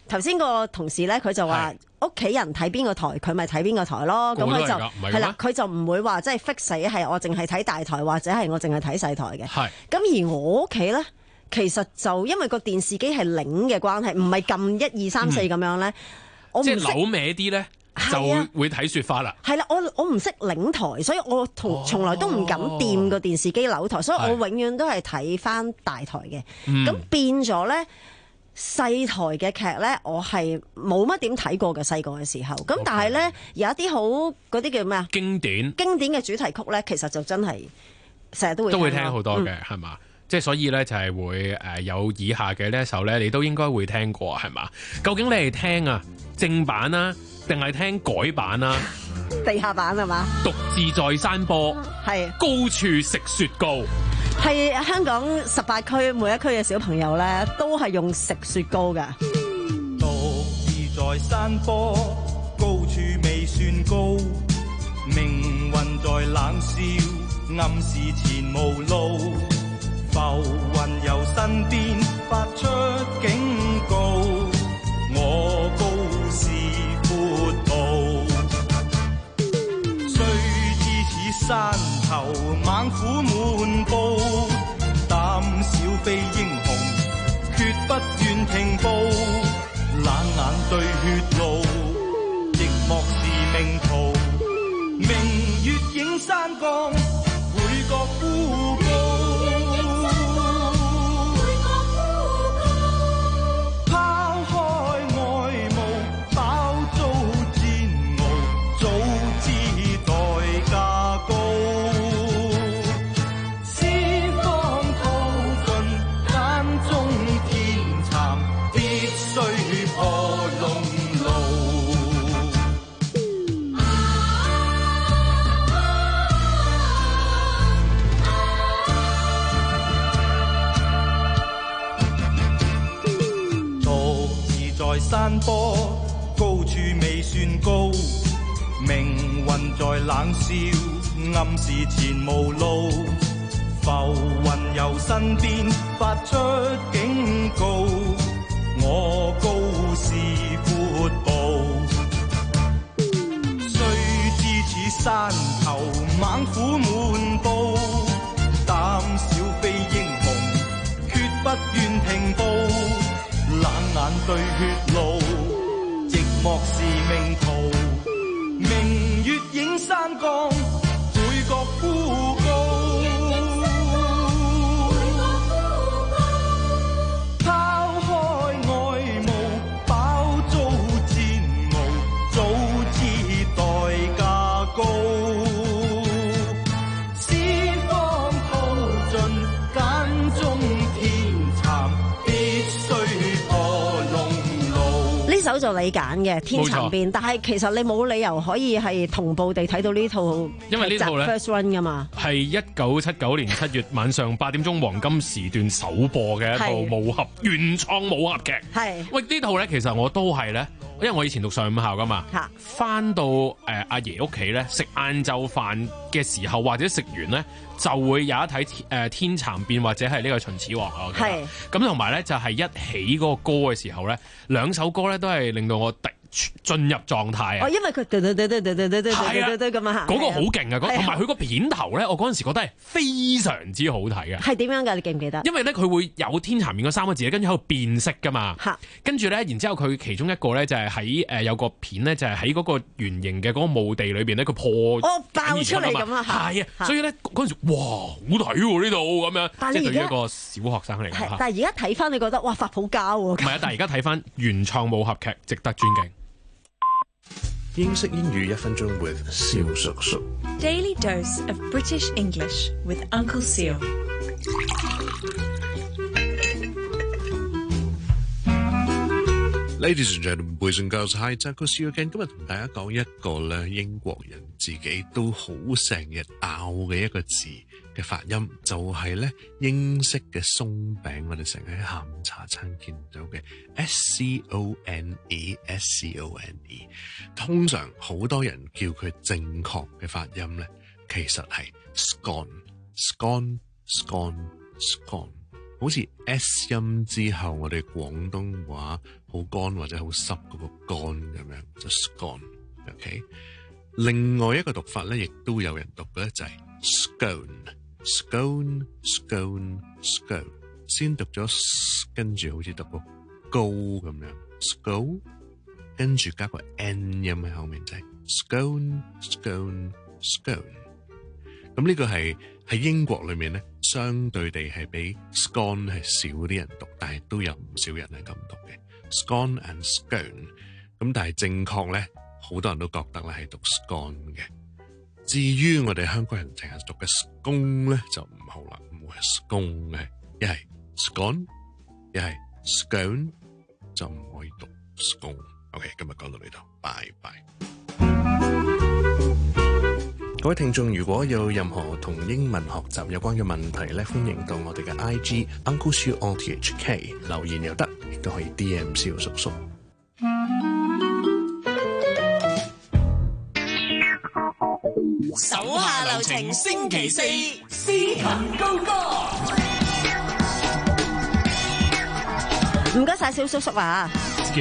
頭先個同事咧，佢就話屋企人睇邊個台，佢咪睇邊個台咯。咁佢就係啦，佢就唔會話即係 fix 死係我淨係睇大台，或者係我淨係睇細台嘅。係。咁而我屋企咧，其實就因為個電視機係擰嘅關係，唔係撳一二三四咁樣咧，我唔識即係扭歪啲咧。就會睇雪花啦。係啦， 我我唔識擰台，所以我從從來都唔敢掂個電視機扭台，所以我永遠都係睇翻大台嘅。咁、嗯、變咗咧細台嘅劇咧，我係冇乜點睇過嘅細個嘅時候。咁、okay. 但係咧有一啲好嗰啲叫咩啊？經典經典嘅主題曲咧，其實就真係成日都會聽都會聽好多嘅，係嘛、嗯？即係所以咧就係會誒有以下嘅呢一首咧，你都應該會聽過，係嘛？究竟你係聽啊正版啊？定係聽改版啊？ 地下版係嘛？ 獨自在山坡，係高處食雪糕， 係香港十八區每一區嘅小朋友咧，都係用食雪糕㗎。 獨自在山坡，高處未算高，命運在冷笑，暗示前無路，浮雲由身邊發出警告，我高是闊步，雖知此山頭猛虎滿布，膽小非英雄，決不願停步，冷眼對血路，寂寞是命途，明月映山崗，每覺孤高。山坡高處未算高，命運在冷笑，暗示前無路，浮雲由身邊發出警告，我高是闊步，雖知此山頭猛虎滿布，膽小非英雄，決不願停步，冷眼對血路，寂寞是命途，明月映山崗，每覺孤高，拋開外霧，飽遭煎熬，早知代價高，四方淘盡，間中天蠶，必須呢首就你揀嘅《天蠶變》，但係其實你冇理由可以係同步地睇到呢套， 因為呢套咧 first run 噶嘛， 係一九七九年七月晚上八點鐘黃金時段首播嘅一套武俠原創武俠劇。係喂，呢套咧其實我都係咧，因為我以前讀上午校噶嘛，翻到誒阿爺屋企咧食晏晝飯嘅時候或者食完咧，就會有一睇誒天蠶變或者係呢個秦始皇啊。係咁同埋咧就係一起嗰個歌嘅時候咧，兩首歌咧都係令到我突進入狀態啊！ 哦，因為佢對對對對對對對對對對咁啊！ 嗰個好勁啊！同埋佢個片頭咧，我嗰陣時覺得係非常之好睇嘅。 係點樣㗎？你記唔記得？ 因為咧佢會有天蠶變嗰三個字，跟住喺度變色㗎嘛。嚇！跟住咧，然之後佢其中一個咧就係喺誒有個片咧，就係喺嗰個圓形嘅嗰個墓地裏邊咧，佢破哦爆出嚟咁啊！ 係啊！所以咧嗰陣時，哇，好睇喎呢度咁樣，即係對於一個小學生嚟講。 但係而家睇翻，你覺得哇發泡膠喎？ 唔係啊！但係而家睇翻原創武俠劇，值得尊敬。 英式英語一分鐘 with 蕭叔叔。 Daily dose of British English with Uncle Seal。 Ladies and gentlemen, boys and girls, hi, Uncle Seal again。今日同大家講一個咧英國人自己都好成日拗嘅一個字嘅發音，就係咧英式嘅鬆餅，我哋成日喺下午茶餐見到嘅 S C O N E S C O N E。通常好多人叫佢正確嘅發音咧，其實係 scone scone scone scone。好似 S 音之後，我哋廣東話好好乾或者好濕嗰個乾咁樣，就 scone。OK， 另外一個讀法咧，亦都有人讀嘅咧，就係 scone，scone，scone，scone。先讀咗，跟住好似讀個高咁樣 ，scone， 跟住加個 n 音喺後面，就係 scone，scone，scone。咁呢個係喺英國裏面咧，相對地係比 scone 係少啲人讀，但係都有唔少人係咁讀嘅 scone and scone。咁但係正確咧，好多人都覺得咧係讀 scone 嘅。至於我哋香港人成日讀嘅 scone 咧就唔好啦，唔會係 scone 嘅，一係 scone， 一係 scone， 就唔可以讀 scone。OK， 今日講到呢度，拜拜。各位聽眾，如果有任何同英文學習有關嘅問題咧，歡迎到我哋嘅 I G Uncle Siu O T H K 留言又得，亦都可以 D M 蕭叔叔。 手下留情，星期四斯琴高歌。 唔該晒蕭叔叔啊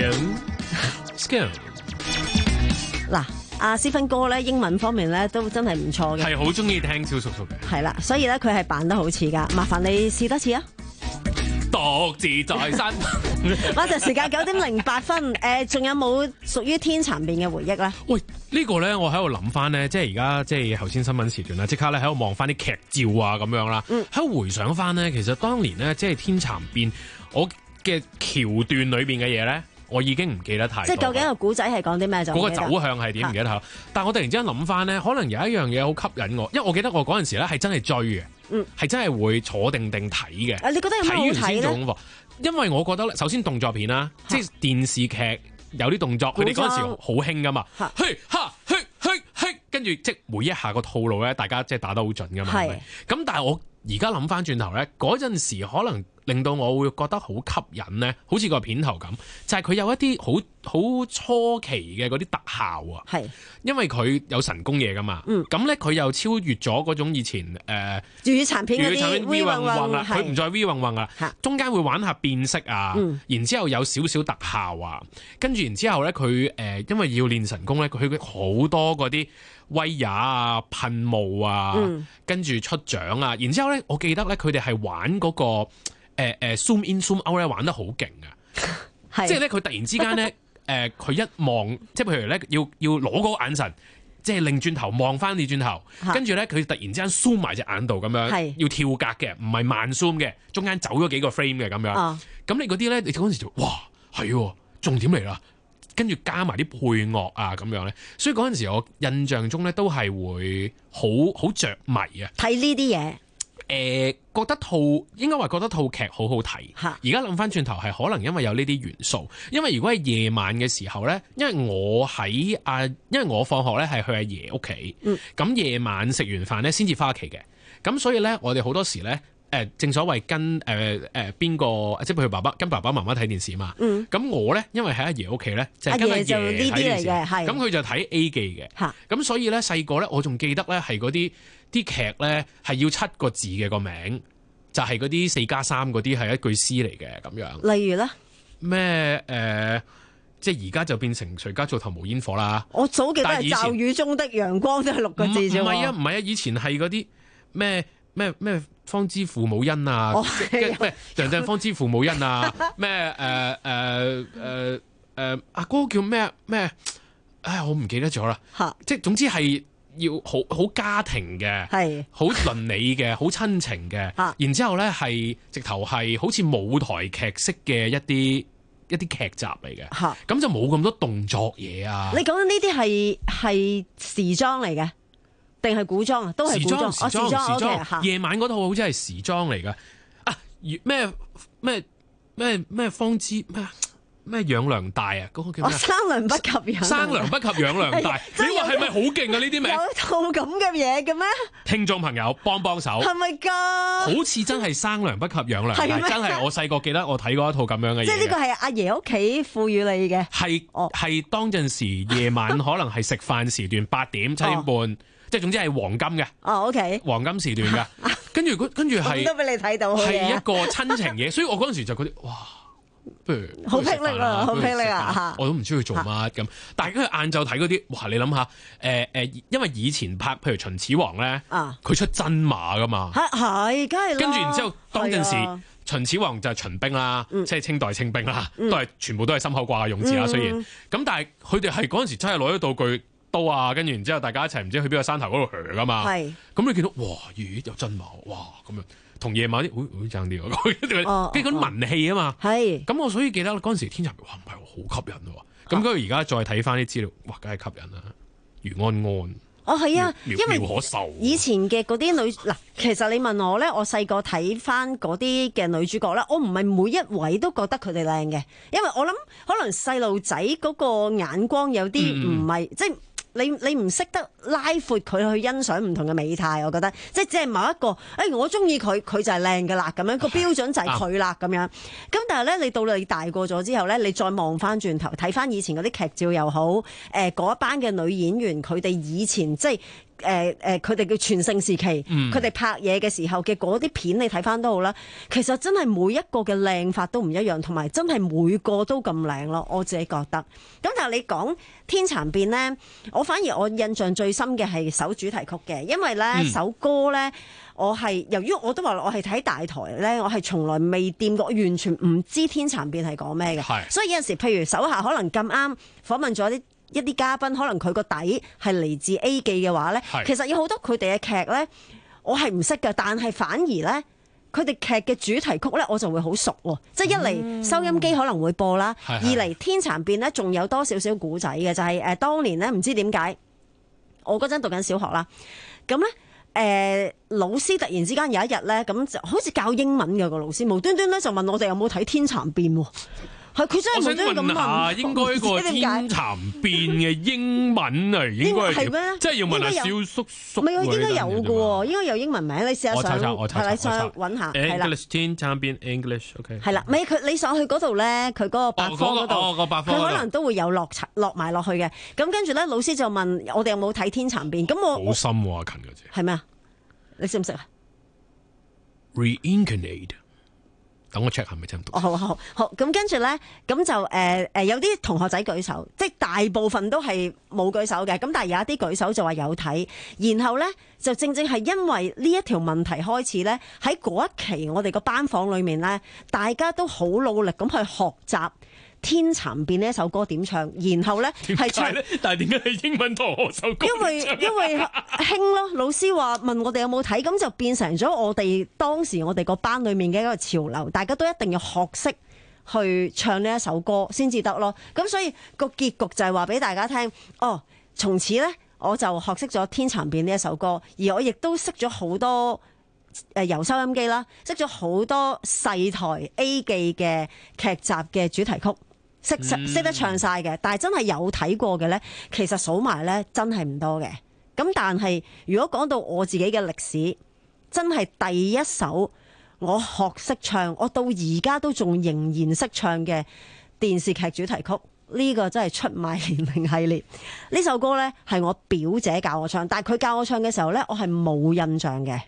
！Scone，Scone。 嗱。阿斯芬哥咧，英文方面咧都真係唔錯嘅， 係好中意聽蕭叔叔嘅。 係啦，所以咧佢係扮得好似噶，麻煩你試多次啊！ 獨自在身。 我就時間九點零八分，誒、呃，仲有冇屬於天蠶變嘅回憶咧？ 喂，呢、這個咧，我喺度諗翻咧，即係而家即係頭先新聞時段啦，即刻咧喺度望翻啲劇照啊，咁樣啦，喺度、嗯、回想翻咧，其實當年咧，即係天蠶變，我嘅橋段裏邊嘅嘢咧。我已經唔記得太多。即係究竟個古仔係講啲咩？就嗰個走向係點唔記得嚇。但係我突然之間諗翻咧，可能有一樣嘢好吸引我，因為我記得我嗰陣時咧係真係追嘅，嗯，係真係會坐定定睇嘅。啊，你覺得有咩好睇咧？睇完先做功課，因為我覺得首先動作片啦，即係電視劇有啲動作，佢哋嗰陣時好興噶嘛，嘿哈嘿嘿嘿，跟住即係每一下個套路咧，大家即係打得好準噶嘛。係。咁但係我而家諗翻轉頭咧，嗰陣時可能令到我會覺得好吸引咧，好似個片頭咁，就係、是、佢有一啲好好初期嘅嗰啲特效啊。係，因為佢有神功嘢噶嘛。嗯。咁咧佢又超越咗嗰種以前誒粵語殘片嗰啲 V 混混啦，佢唔再 V 混混啦，中間會玩下變色啊，嗯、然之後有少少特效啊，跟住然之後咧佢誒因為要練神功咧，佢好多嗰啲威亞啊、噴霧啊，嗯、跟住出掌啊，然之後咧我記得咧佢哋係玩嗰、嗰個。誒、呃、誒、呃、zoom in zoom out 咧玩得好勁啊！即係咧佢突然之間咧誒佢一望，即係譬如咧要要攞嗰個眼神，即係擰轉頭望翻你轉頭，跟住咧佢突然之間 zoom 埋隻眼度咁樣，要跳格嘅，唔係慢 zoom 嘅，中間走咗幾個 frame 嘅咁樣。咁、啊、你嗰啲咧，你嗰陣時就哇係重點嚟啦，跟住加埋啲配樂啊咁樣咧，所以嗰陣時我印象中咧都係會好好着迷啊！睇呢啲嘢。誒、呃、覺得套應該話覺得套劇好好睇，而家諗翻轉頭係可能因為有呢啲元素，因為如果係夜晚嘅時候咧，因為我喺啊，因為我放學咧係去阿爺屋企，咁、嗯、夜晚食完飯咧先至翻屋企嘅，咁所以咧我哋好多時咧誒、呃、正所謂跟誒誒邊個，即係譬如爸爸跟爸爸媽媽睇電視嘛，咁、嗯、我咧因為喺阿爺屋企咧就係跟阿爺睇電視，咁佢就睇 A 記嘅，咁所以咧細個咧我仲記得咧係嗰啲。啲劇咧係要七個字嘅個名，就係嗰啲四加三嗰啲係一句詩嚟嘅咁樣。例如咧咩誒，即係而家就變成誰家灶頭無煙火啦。我早記得係驟雨中的陽光都係六個字啫。唔係啊，唔係啊，以前係嗰啲咩咩咩方知父母恩啊，咩人哋方知父母恩啊，咩誒誒誒誒阿哥叫咩咩？唉，我唔記得咗啦。即係總之係。要好好家庭嘅，係好倫理嘅，好親情嘅，然之後咧係直頭係好似舞台劇式嘅一啲一啲劇集嚟嘅，咁就冇咁多動作嘢啊！你講緊呢啲係係時裝嚟嘅，定係古裝啊？都係古裝，時裝時裝時裝。夜晚嗰套好似係時裝嚟嘅啊！咩咩咩咩方知咩？咩養良大啊？嗰、那個叫咩、哦？生娘不及養生娘不及養良大。你話係咪好勁啊？呢啲名有套咁嘅嘢嘅咩？聽眾朋友幫幫手，係咪噶？好似真係生娘不及養良大，真係我細個記得我睇過一套咁樣嘅嘢。即係呢個係阿爺屋企賦予你嘅。係係、哦、當陣時夜晚可能係食飯時段八點七點半，哦、即係總之係黃金嘅。哦，OK，黃金時段嘅。跟住跟住係都俾你睇到，係一個親情嘢。所以我嗰陣時就覺得哇！ 不如好霹靂啊，好霹靂啊！ 我都唔知佢做乜咁。但係佢晏晝睇嗰啲，哇！你諗下，誒、呃、誒，因為以前拍譬如秦始皇咧，佢、啊、出真馬噶嘛， 係，梗係啦。 跟住然之後，當陣時秦始皇就係秦兵啦，嗯、即係清代清兵啦，嗯、都係全部都係心口掛嘅勇字啦。雖然咁，但係佢哋係嗰陣時真係攞咗道具。刀啊，跟住然之後大家一齊唔知去邊個山頭嗰度㗎噶嘛，咁你見到哇，咦有真馬，哇咁樣同夜晚啲會會爭啲喎，跟住嗰啲文氣啊嘛，咁我所以記得嗰陣時天蠶哇唔係好吸引喎，咁跟住而家再睇翻啲資料，哇梗係吸引啦，余安安。 哦，係啊， 苗因為苗可受以前嘅嗰啲女嗱，其實你問我咧，我細個睇翻嗰啲嘅女主角咧，我唔係每一位都覺得佢哋靚嘅，因為我諗可能細路仔嗰個眼光有啲唔係即係。你你唔識得拉闊佢去欣賞唔同嘅美態，我覺得即係只係某一個，誒、哎、我中意佢，佢就係靚㗎啦，咁樣個標準就係佢啦，咁樣。咁但係咧，你到你大個咗之後咧，你再望翻轉頭睇翻以前嗰啲劇照又好，誒、呃、嗰一班嘅女演員，佢哋以前即係。誒誒，佢哋叫全盛時期，佢哋、嗯、拍嘢嘅時候嘅嗰啲片，你睇翻都好啦。其實真係每一個嘅靚法都唔一樣，同埋真係每個都咁靚咯。我自己覺得。咁但係你講天蠶變呢，我反而我印象最深嘅係首主題曲嘅，因為呢、嗯、首歌呢，我係由於我都話我係睇大台呢，我係從來未掂過，我完全唔知天蠶變係講咩嘅。所以有陣時，譬如手下可能咁啱訪問咗啲。一啲嘉賓可能佢個底係嚟自 A 記嘅話咧，其實有好多佢哋嘅劇咧，我係唔識嘅，但係反而咧，佢哋劇嘅主題曲咧，我就會好熟喎。即係一嚟收音機可能會播啦，嗯、二嚟天蠶變咧，仲有多少少古仔嘅，就係、是、誒當年咧唔知點解，我嗰陣讀緊小學啦，咁咧誒老師突然之間有一日咧，咁就好似教英文嘅個老師，無端端咧就問我哋有冇睇天蠶變喎。係佢真係冇得咁問， 應該個天蠶變嘅英文啊，應該係咩？即係要問下蕭叔叔。 唔係，應該有嘅喎，應該有英文名。你試下上，係你上揾下，係啦。 English 天蠶變 English，OK。 係啦，咪佢你上去嗰度咧，佢嗰個百科嗰度，佢可能都會有落落埋落去嘅。咁跟住咧，老師就問我哋有冇睇天蠶變？咁我好深喎，近嗰隻。 係咩啊？你識唔識啊 ？Reincarnate。等我 check 係咪真讀？ 好好好，咁跟住咧，咁就誒誒、呃、有啲同學仔舉手，即係大部分都係冇舉手嘅，咁但係有一啲舉手就話有睇，然後咧就正正係因為呢一條問題開始咧，喺嗰一期我哋個班房裏面咧，大家都好努力咁去學習天蠶變呢一首歌點唱，然後咧係唱， 但係點解係英文同學首歌？ 因為因為興咯，老師話問我哋有冇睇，咁就變成咗我哋當時我哋個班裏面嘅一個潮流，大家都一定要學識去唱呢一首歌先至得咯。咁所以個結局就係話俾大家聽，哦，從此咧我就學識咗天蠶變呢一首歌，而我亦都識咗好多誒由收音機啦，識咗好多細台 A 記嘅劇集嘅主題曲。識識得唱晒嘅，但係真係有睇過嘅咧，其實數埋咧真係唔多嘅。咁但係如果講到我自己嘅歷史，真係第一首我學識唱，我到而家都仲仍然識唱嘅電視劇主題曲，呢個真係出賣年齡系列。呢首歌咧係我表姐教我唱，但係佢教我唱嘅時候咧，我係冇印象嘅，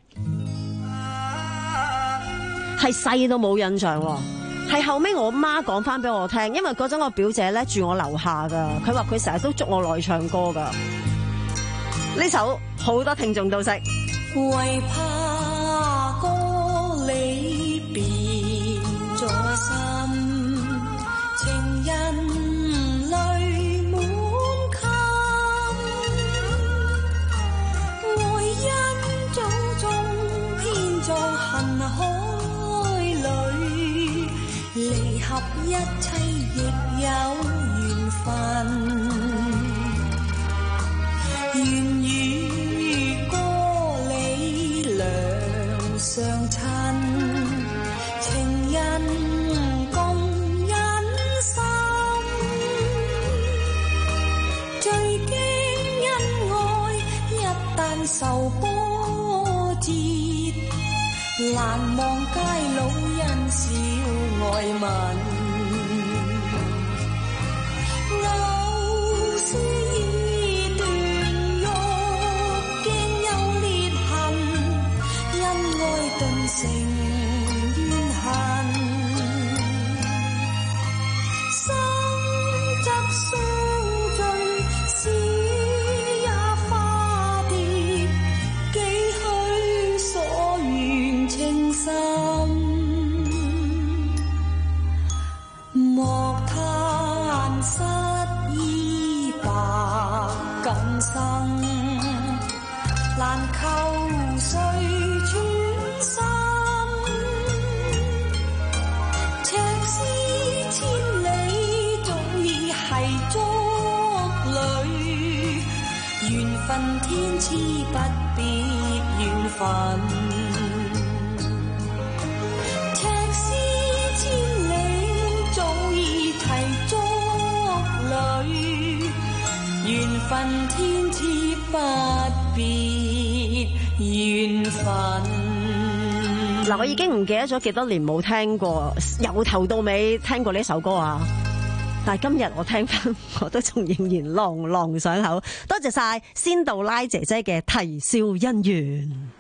係細到冇印象喎。係後尾我媽講翻俾我聽，因為嗰陣我表姐咧住我樓下噶，佢話佢成日都捉我落去唱歌噶。呢首好多聽眾都識。 為怕歌裏變咗心，情人淚滿襟，愛因種種編造恨海裏，離合一切亦有緣分，願與歌里兩相親，情人共忍心，最驚恩愛一旦受波折，難忘偕老因小愛問，藕絲已斷玉經有裂痕，因愛頓成怨恨， 難失意白今生，難求誰轉身。赤絲千里早已繫足裏，緣分天賜不必緣分。緣分天賜不別緣分。 嗱，我已經唔記得咗幾多年冇聽過，由頭到尾聽過呢首歌啊！但係今日我聽翻，我都仲仍然朗朗上口。多謝晒仙杜拉姐姐嘅啼笑姻緣。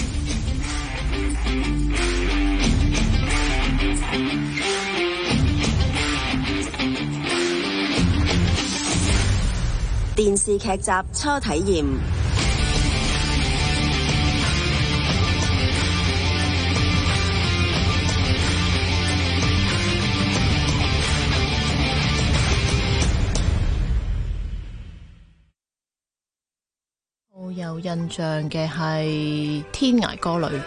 電視劇集初體驗， 好有印象嘅係《天涯歌女》。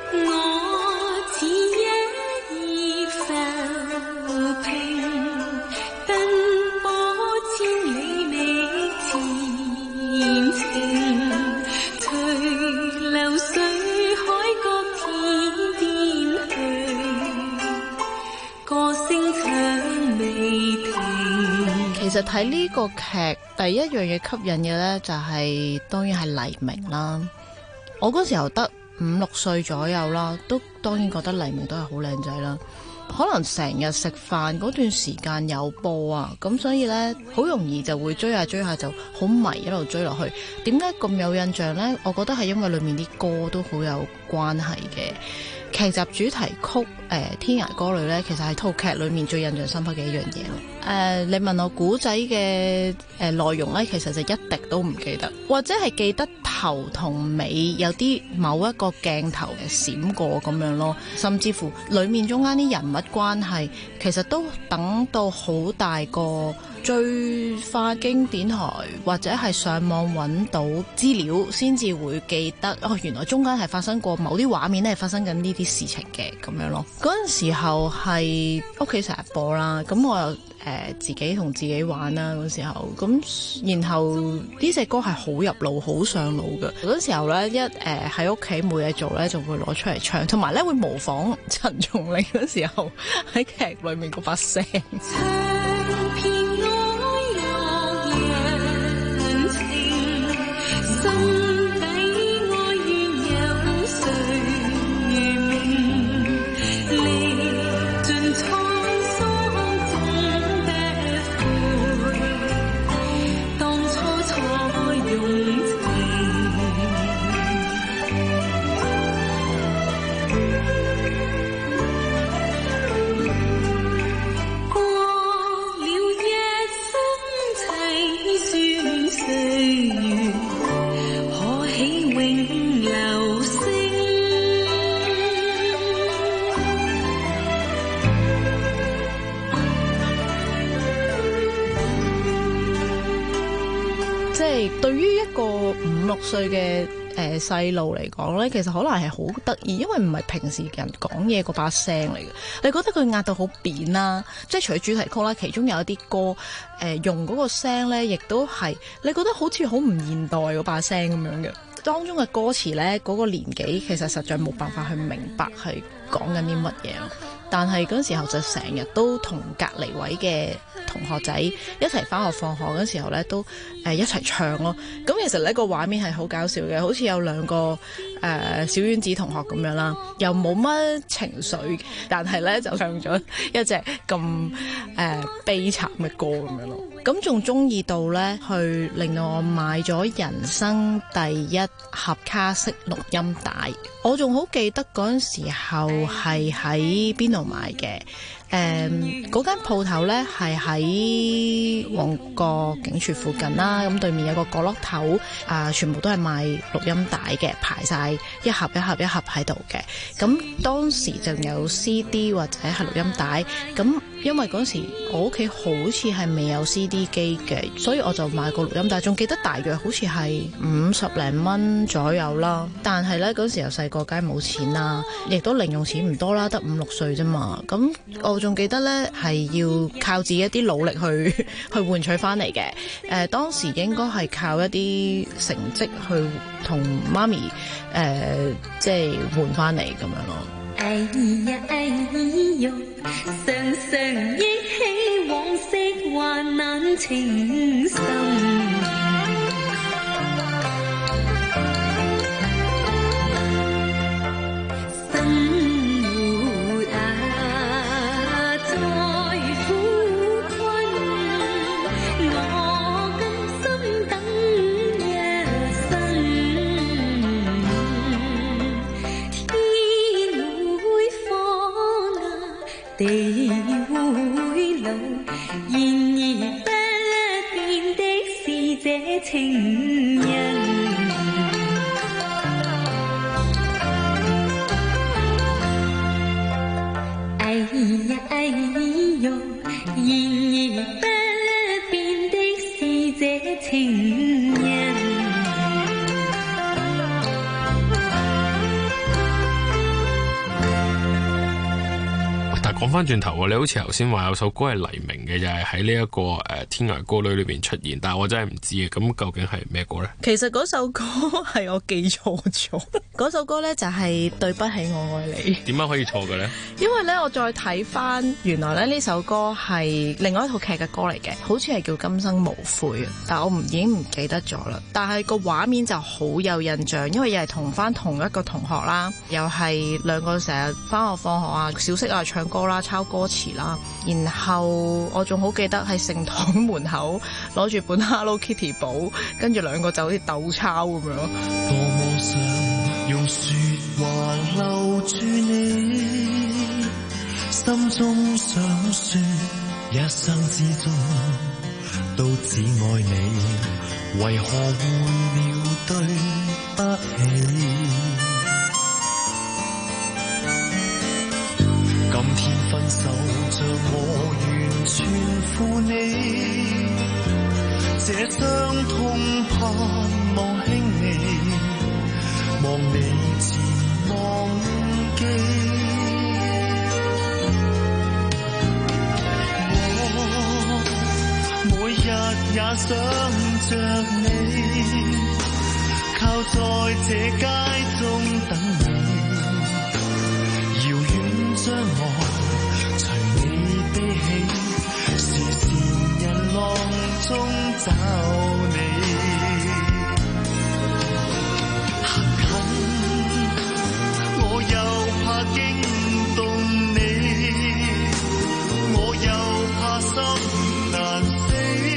其實睇呢個劇第一樣嘢吸引嘅呢，就係當然係黎明啦。我嗰時候得五六歲左右啦，都當然覺得黎明都係好靚仔啦。可能成日食飯嗰段時間有播啊，咁所以呢，好容易就會追下追下就好迷，一路追落去。點解咁有印象呢？我覺得係因為裏面啲歌都好有關係嘅。劇集主題曲誒、呃《天涯歌女》咧，其實係套劇裏面最印象深刻嘅一樣嘢咯。誒、呃，你問我古仔嘅誒內容咧，其實就一滴都唔記得，或者係記得頭同尾有啲某一個鏡頭嘅閃過咁樣咯。甚至乎裏面中間啲人物關係，其實都等到好大個追翻經典台或者係上網揾到資料，先至會記得哦，原來中間係發生過某啲畫面咧，係發生緊呢啲事情嘅咁樣咯。嗰陣時候係屋企成日播啦，咁我又誒、呃、自己同自己玩啦嗰時候，咁然後呢隻歌係好入腦、好上腦嘅。嗰時候咧一誒喺屋企冇嘢做咧，就會攞出嚟唱，同埋咧會模仿陳松伶嗰時候喺劇裏面嗰把聲。對於一個五六歲嘅誒細路嚟講咧，其實可能係好得意，因為唔係平時人講嘢嗰把聲嚟嘅。你覺得佢壓到好扁啦，即係除咗主題曲啦，其中有一啲歌誒、呃、用嗰個聲咧，亦都係你覺得好似好唔現代嗰把聲咁樣嘅。當中嘅歌詞咧，嗰、嗰個年紀其實實在冇辦法去明白係講緊啲乜嘢咯。但係嗰時候就成日都同隔離位嘅同學仔一齊返學放學嗰時候咧，都誒一齊唱咯。咁其實呢個畫面係好搞笑嘅，好似有兩個誒、呃、小丸子同學咁樣啦，又冇乜情緒，但係咧就唱咗一隻咁誒、呃、悲慘嘅歌咁樣咯。咁仲中意到咧，去令到我買咗人生第一盒卡式錄音帶。我仲好記得嗰陣時候係喺邊度買嘅。誒嗰間鋪頭咧係喺旺角警署附近啦，咁對面有個角落頭啊、呃，全部都係賣錄音帶嘅，排晒一盒一盒一盒喺度嘅。咁當時就有 C D 或者係錄音帶，咁因為嗰時我屋企好似係未有 C D 機嘅，所以我就買過錄音帶，仲記得大約好似係五十零蚊左右啦。但係呢，嗰時又細個，梗係冇錢啦，亦都零用錢唔多啦，得五六歲啫嘛。咁我仲記得呢，係要靠自己一啲努力去去換取翻嚟嘅。誒、呃，當時應該係靠一啲成績去同媽咪誒、呃，即係換翻嚟咁樣咯。 哎呀哎喲，常常憶起往昔患難情深。地會老，然而不變的是這情人。哎呀哎喲，然而不變的是這情人。 講翻轉頭喎，你好似頭先話有首歌係黎明嘅，就係喺呢一個誒、呃、天涯歌女裏邊出現，但係我真係唔知嘅，咁究竟係咩歌呢？ 其實嗰首歌係我記錯咗，嗰首歌呢就係對不起我愛你。 點解可以錯嘅呢？ 因為呢，我再睇翻，原來咧呢首歌係另外一套劇嘅歌嚟嘅，好似係叫《今生無悔》啊，但係我唔已經唔記得咗啦。但係個畫面就好有印象，因為又係同翻同一個同學啦，又係兩個成日翻學放學啊，小息啊唱歌啦，抄歌詞啦，然後我仲好記得喺聖堂門口攞住本 Hello Kitty 簿，跟住兩個就好似鬥抄咁樣。 多麼想用說話留住你，心中想說一生之中都只愛你，為何換了對不起？今天分手像我完全負你，這傷痛盼望輕微，望你前忘記。我每日也想着你，靠在這街中等你，遙遠將我隨你悲喜，時時人浪中找你。行近我又怕驚動你，我又怕心難死，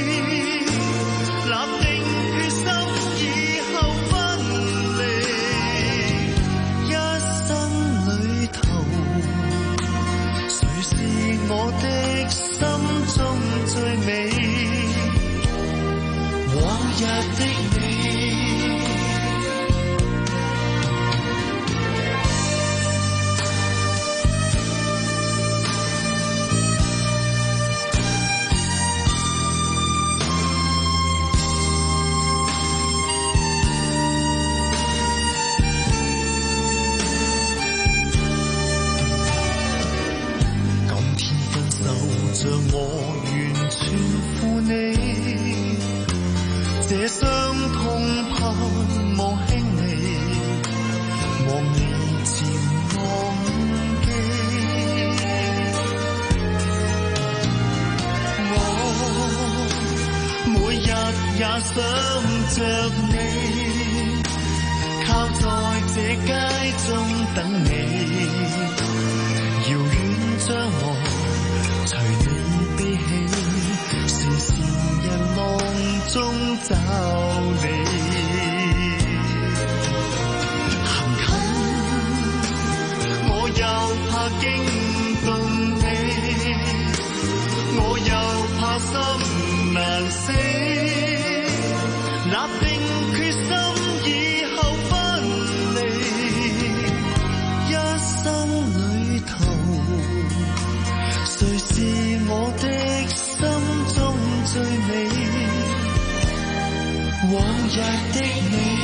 立定決心以後分離，一生裏頭誰是我的心中最美，往日的你。像我完全負你，這傷痛盼望輕微，望你前忘記。我每日也想着你，靠在這街中等你，遙遠將我隨你悲喜，時時人浪中找你。行近我又怕驚動你，我又怕心難死，立定決心以後分離，一生裏頭誰是日的你。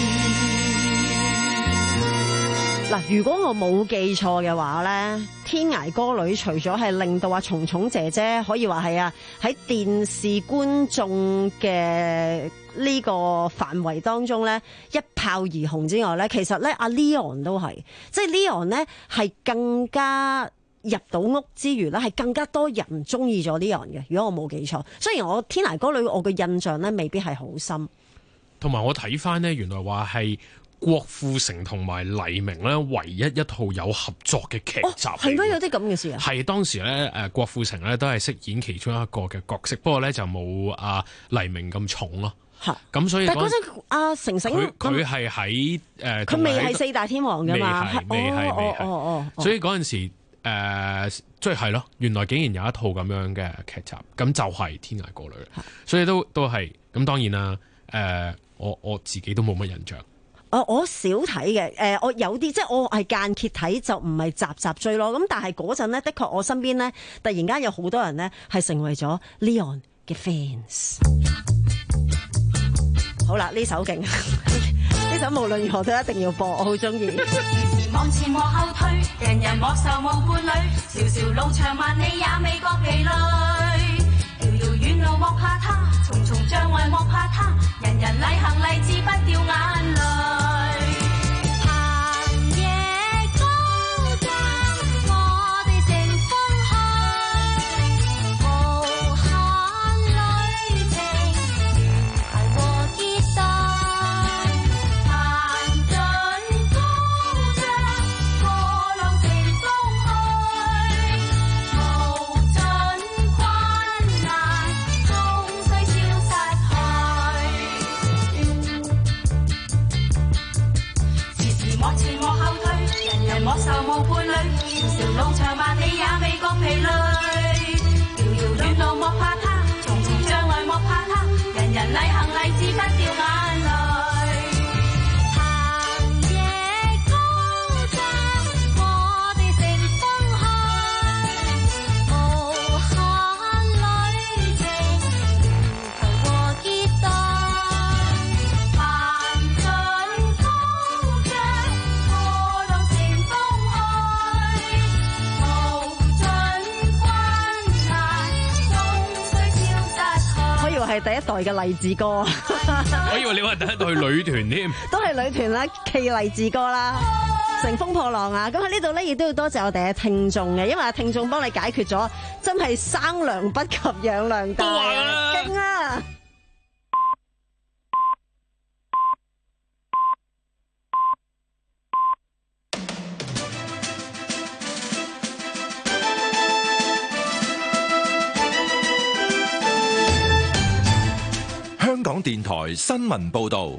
嗱，如果我冇記錯嘅話咧，天涯歌女除咗係令到阿蟲蟲姐姐可以話係啊喺電視觀眾嘅呢個範圍當中咧一炮而紅之外咧，其實咧阿 Leon 都係，即係 Leon 咧係更加入到屋之餘咧，係更加多人中意咗 Leon 嘅。如果我冇記錯，雖然我天涯歌女我嘅印象咧未必係好深， 同埋我睇翻咧，原來話係郭富城同埋黎明咧，唯一一套有合作嘅劇集。哦， 係咩？有啲咁嘅事啊？ 係當時咧，誒郭富城咧都係飾演其中一個嘅角色，不過咧就冇阿黎明咁重咯。嚇，咁所以但嗰陣阿成成佢佢係喺誒， 佢未係四大天王㗎嘛？ 未係未係未係。 哦哦， 所以嗰陣時誒，即係係咯，原來竟然有一套咁樣嘅劇集，咁就係天涯歌女。所以都都係咁，當然啦。誒，我我自己都冇乜印象。 我我少睇嘅，誒我有啲即係我係間歇睇，就唔係集集追咯。咁但係嗰陣咧，的確我身邊咧突然間有好多人咧係成為咗 Leon 嘅 fans。好啦，呢首勁，呢首無論如何都一定要播，我好中意。 望前望後退，人人莫愁無伴侶，條條路長萬里也未覺疲累。遙遙遠路莫怕他，重重障礙莫怕他，人人禮行勵志不掉眼淚。莫愁無伴侶，條條路長萬里也未覺疲累。遙遙遠路莫怕他，重重障礙莫怕他，人人禮行勵志不掉眼淚。行夜高山，我哋乘風去，無限旅程，求和結對，攀進高牆。 係第一代嘅勵志歌， 我以為你話第一代女團添， 都係女團啦，K勵志歌啦，乘風破浪啊！咁喺呢度咧，亦都要多謝我哋嘅聽眾嘅，因為聽眾幫你解決咗，真係生娘不及養娘大，勁啊！ 香港電台新聞報道，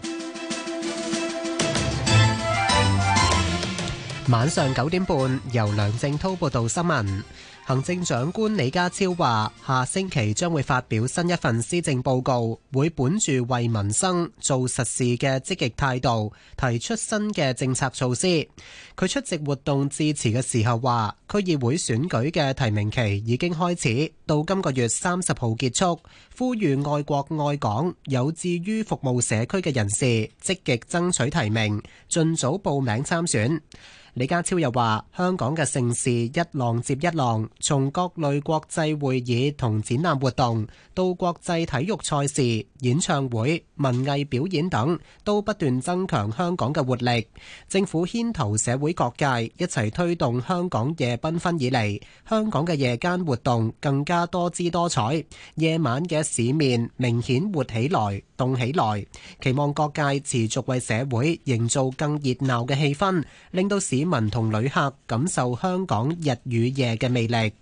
晚上九點半由梁正滔報道新聞。行政長官李家超話，下星期將會發表新一份施政報告，會本住為民生做實事嘅積極態度，提出新嘅政策措施。佢出席活動致辭嘅時候話，區議會選舉嘅提名期已經開始，到今個月三十號結束，呼籲愛國愛港、有志於服務社區嘅人士積極爭取提名，盡早報名參選。李家超又話，香港嘅盛事一浪接一浪，從各類國際會議同展覽活動到國際體育賽事、演唱會、文藝表演等，都不斷增強香港嘅活力。政府牽頭社會各界一齊推動香港夜繽紛以嚟，香港嘅夜間活動更加多姿多彩，夜晚嘅市面明顯活起來、動起來。期望各界持續為社會營造更熱鬧嘅氣氛，令到市民同旅客感受香港日與夜嘅魅力。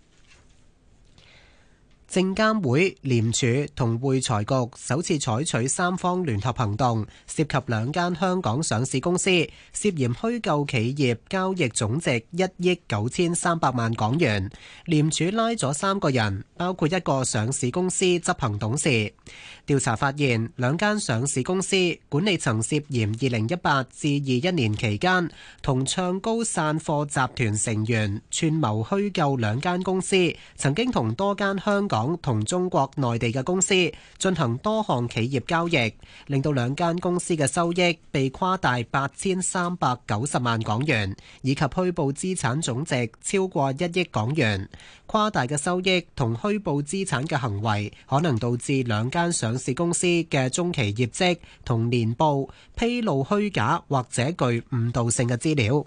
證監會、廉署同會財局首次採取三方聯合行動，涉及兩間香港上市公司，涉嫌虛構企業交易總值一億九千三百萬港元。廉署拉咗三個人，包括一個上市公司執行董事。調查發現，兩間上市公司管理層涉嫌二零一八至二一年期間，同唱高散貨集團成員串謀虛構兩間公司曾經同多間香港港同中國內地嘅公司進行多項企業交易，令到兩間公司嘅收益被誇大八千三百九十萬港元，以及虛報資產總值超過一億港元。誇大嘅收益同虛報資產嘅行為，可能導致兩間上市公司嘅中期業績同年報披露虛假或者具誤導性嘅資料。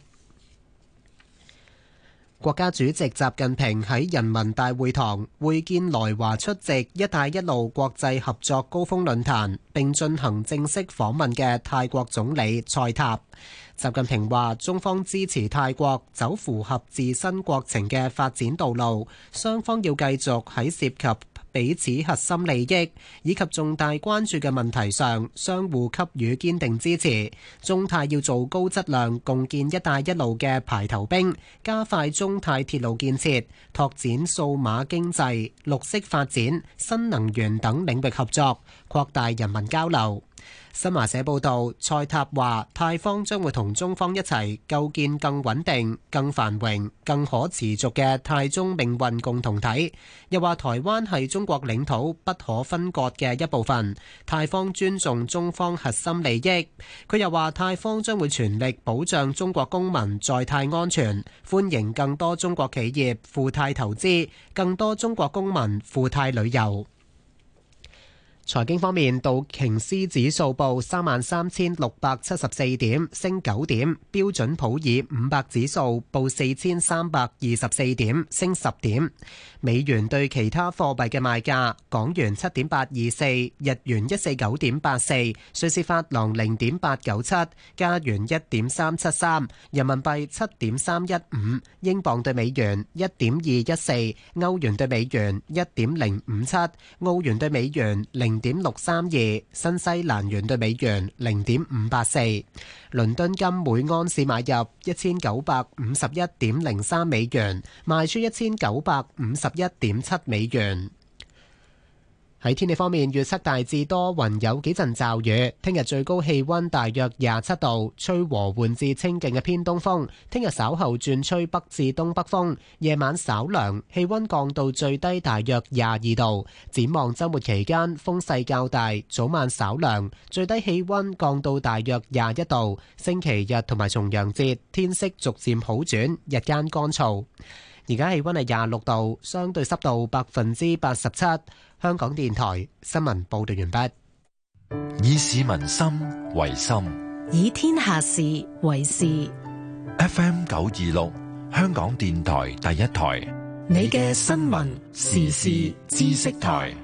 國家主席習近平喺人民大會堂會見來華出席「一帶一路」國際合作高峰論壇並進行正式訪問嘅泰國總理賽塔。習近平話：中方支持泰國走符合自身國情嘅發展道路，雙方要繼續喺涉及彼此核心利益以及重大關注嘅問題上相互給予堅定支持。中泰要做高質量共建「一帶一路」嘅排頭兵，加快中泰鐵路建設，拓展數碼經濟、綠色發展、新能源等領域合作，擴大人民交流。新華社報道，賽塔話泰方將會同中方一齊構建更穩定、更繁榮、更可持續嘅泰中命運共同體。又話台灣係中國領土不可分割嘅一部分，泰方尊重中方核心利益。佢又話泰方將會全力保障中國公民在泰安全，歡迎更多中國企業赴泰投資，更多中國公民赴泰旅遊。財經方面，道瓊斯指數報三萬三千六百七十四點，升九點；標準普爾五百指數報四千三百二十四點，升十點。美元對其他貨幣嘅賣價：港元七點八二四，日元一四九點八四，瑞士法郎零點八九七，加元一點三七三，人民幣七點三一五，英鎊對美元一點二一四，歐元對美元一點零五七，澳元對美元零點六三二，新西蘭元對美元零點五八四。倫敦金每安士買入一千九百五十一點零三美元，賣出一千九百五十一點七美元。喺天氣方面，預測大致多雲，有幾陣驟雨。聽日最高氣溫大約廿七度，吹和緩至清勁嘅偏東風。聽日稍後轉吹北至東北風，夜晚稍涼，氣溫降到最低大約廿二度。展望週末期間風勢較大，早晚稍涼，最低氣溫降到大約廿一度。星期日同埋重陽節天色逐漸好轉，日間乾燥。而家氣溫係廿六度，相對濕度百分之八十七。香港電台新聞報道完畢。 以市民心為心， 以天下事為事。 F M 九二六，香港電台第一台， 你嘅新聞時事知識台。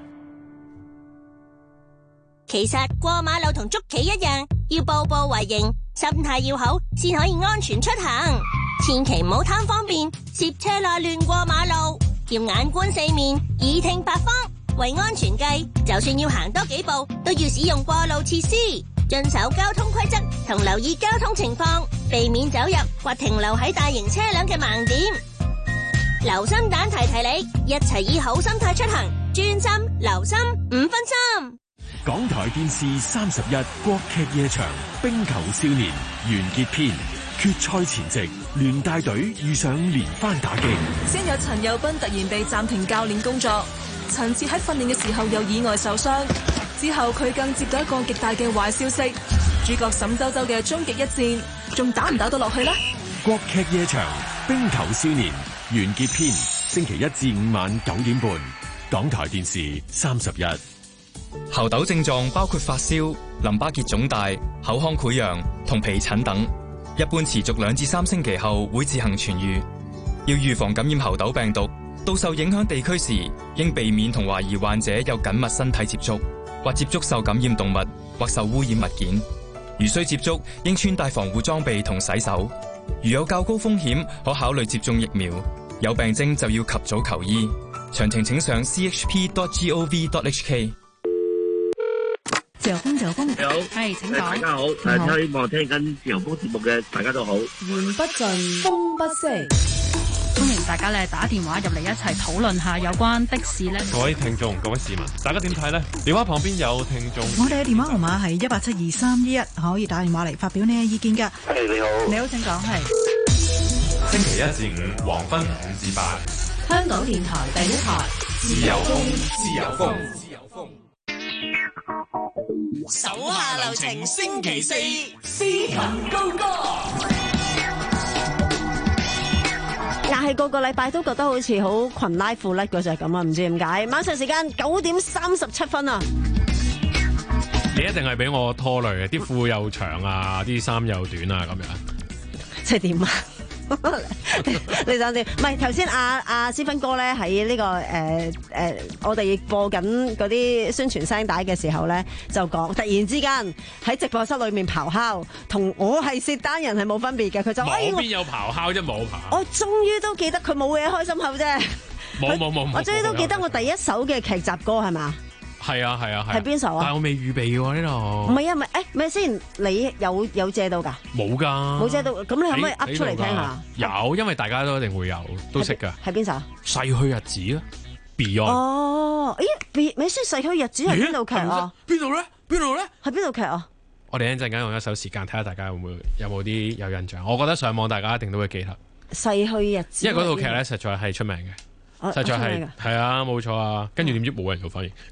其實過馬路同捉棋一樣，要步步為營，心態要好，先可以安全出行。千祈唔好貪方便，涉車內亂過馬路，要眼觀四面，耳聽八方。為安全計，就算要行多幾步，都要使用過路設施，遵守交通規則同留意交通情況，避免走入或停留喺大型車輛嘅盲點。留心蛋提提你，一齊以好心態出行，專心留心，唔分心。 港台電視三十一國劇夜場《冰球少年》完結篇，決賽前夕，聯大隊遇上連番打擊。 先有陳友斌突然被暫停教練工作。陳志喺訓練嘅時候又意外受傷，之後佢更接到一個極大嘅壞消息，主角沈周周嘅終極一戰，仲打唔打到落去呢？ 國劇夜場《冰球少年》完結篇，星期一至五晚九點半，港台電視三十一。 猴痘症狀包括發燒、淋巴結腫大、口腔潰瘍同皮疹等，一般持續兩至三星期後會自行痊癒。要預防感染猴痘病毒，到受影響地區時，應避免同懷疑患者有緊密身體接觸，或接觸受感染動物或受污染物件。如需接觸，應穿戴防護裝備同洗手。如有較高風險，可考慮接種疫苗。有病徵就要及早求醫。詳情請上 c h p dot gov dot h k。 自由風，自由風， 你好， 係請講。 大家好，誒，希望聽緊自由風節目嘅大家都好。 言不盡，風不息。歡迎大家咧打電話入嚟一齊討論下有關的士咧。 各位聽眾、各位市民，大家點睇呢？電話旁邊有聽眾。 我哋嘅電話號碼係一八七二三一一，可以打電話嚟發表你嘅意見㗎。 係，你好。 你好，請講。係。 星期一至五黃昏五至八， 香港電台第一台， 自由風，自由風，自由風。 手下留情，星期四斯文高歌。 硬係個個禮拜都覺得好似好裙拉褲甩嗰隻咁啊！唔知點解。晚上時間九點三十七分啊！ 你一定係俾我拖累嘅，啲褲又長啊，啲衫又短啊，咁樣。 即係點啊？你想點？唔係頭先阿阿思芬哥咧喺呢個誒誒、呃呃，我哋播緊嗰啲宣傳聲帶嘅時候咧，就講突然之間喺直播室裏面咆哮，同我係薛單人係冇分別嘅。佢就冇邊有咆哮啫，冇咆哮。 我終於都記得佢冇嘢開心口啫。 冇冇冇冇。 我終於都記得我第一首嘅劇集歌係嘛？ 係啊係啊係。 係邊首啊？ 但係我未預備喎呢度。 唔係啊，唔係誒，咪先，你有有借到㗎？ 冇㗎。 冇借到，咁你可唔可以噏出嚟聽下？ 有，因為大家都一定會有，都識㗎。 係邊首？ 逝去日子啊 ，Beyond。 哦，咦，咪先逝去日子係邊套劇啊？ 邊度咧？邊度咧？ 係邊套劇啊？ 我哋一陣間用一首時間睇下大家會唔會有冇啲有印象。我覺得上網大家一定都會記得。 逝去日子。因為嗰套劇咧實在係出名嘅，實在係係啊，冇錯啊。跟住點知冇人做反應。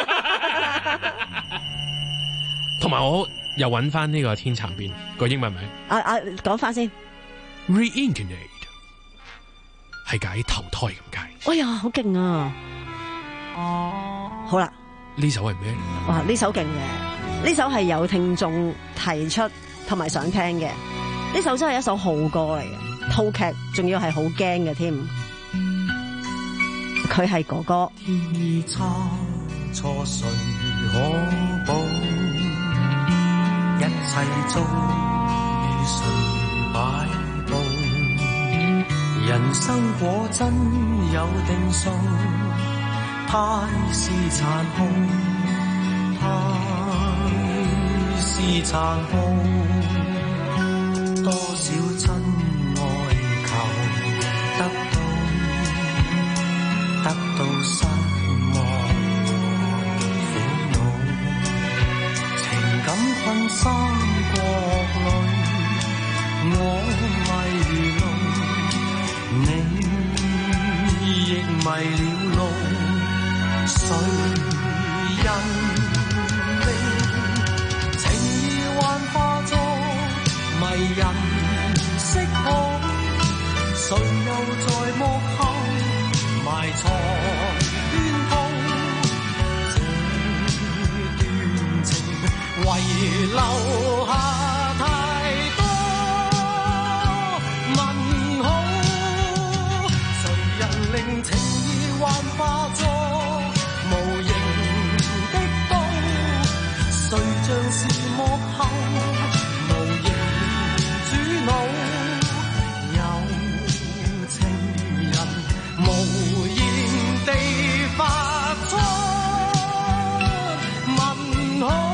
同埋我又揾翻呢個天蠶變個英文名。 啊啊，講翻先。 Reincarnate 係解投胎咁解。 哎呀，好勁啊！哦，好啦。 呢首係咩？ 哇，呢首勁嘅，呢首係有聽眾提出同埋想聽嘅。呢首真係一首好歌嚟嘅，套劇仲要係好驚嘅添。佢係哥哥。 天差錯誰可補？一切遭遇誰擺布？人生果真有定數，太是殘酷，太是殘酷。多少真愛求得到，得到失望苦惱，情感困三國裏，我迷路，你亦迷了路，誰人令情意幻化作迷人色空？誰又在幕後埋藏圈套？這段情遺留下太多問號，誰人令情意幻化作無形的刀？誰像是幕後無形主腦？有情人無言地發出問號。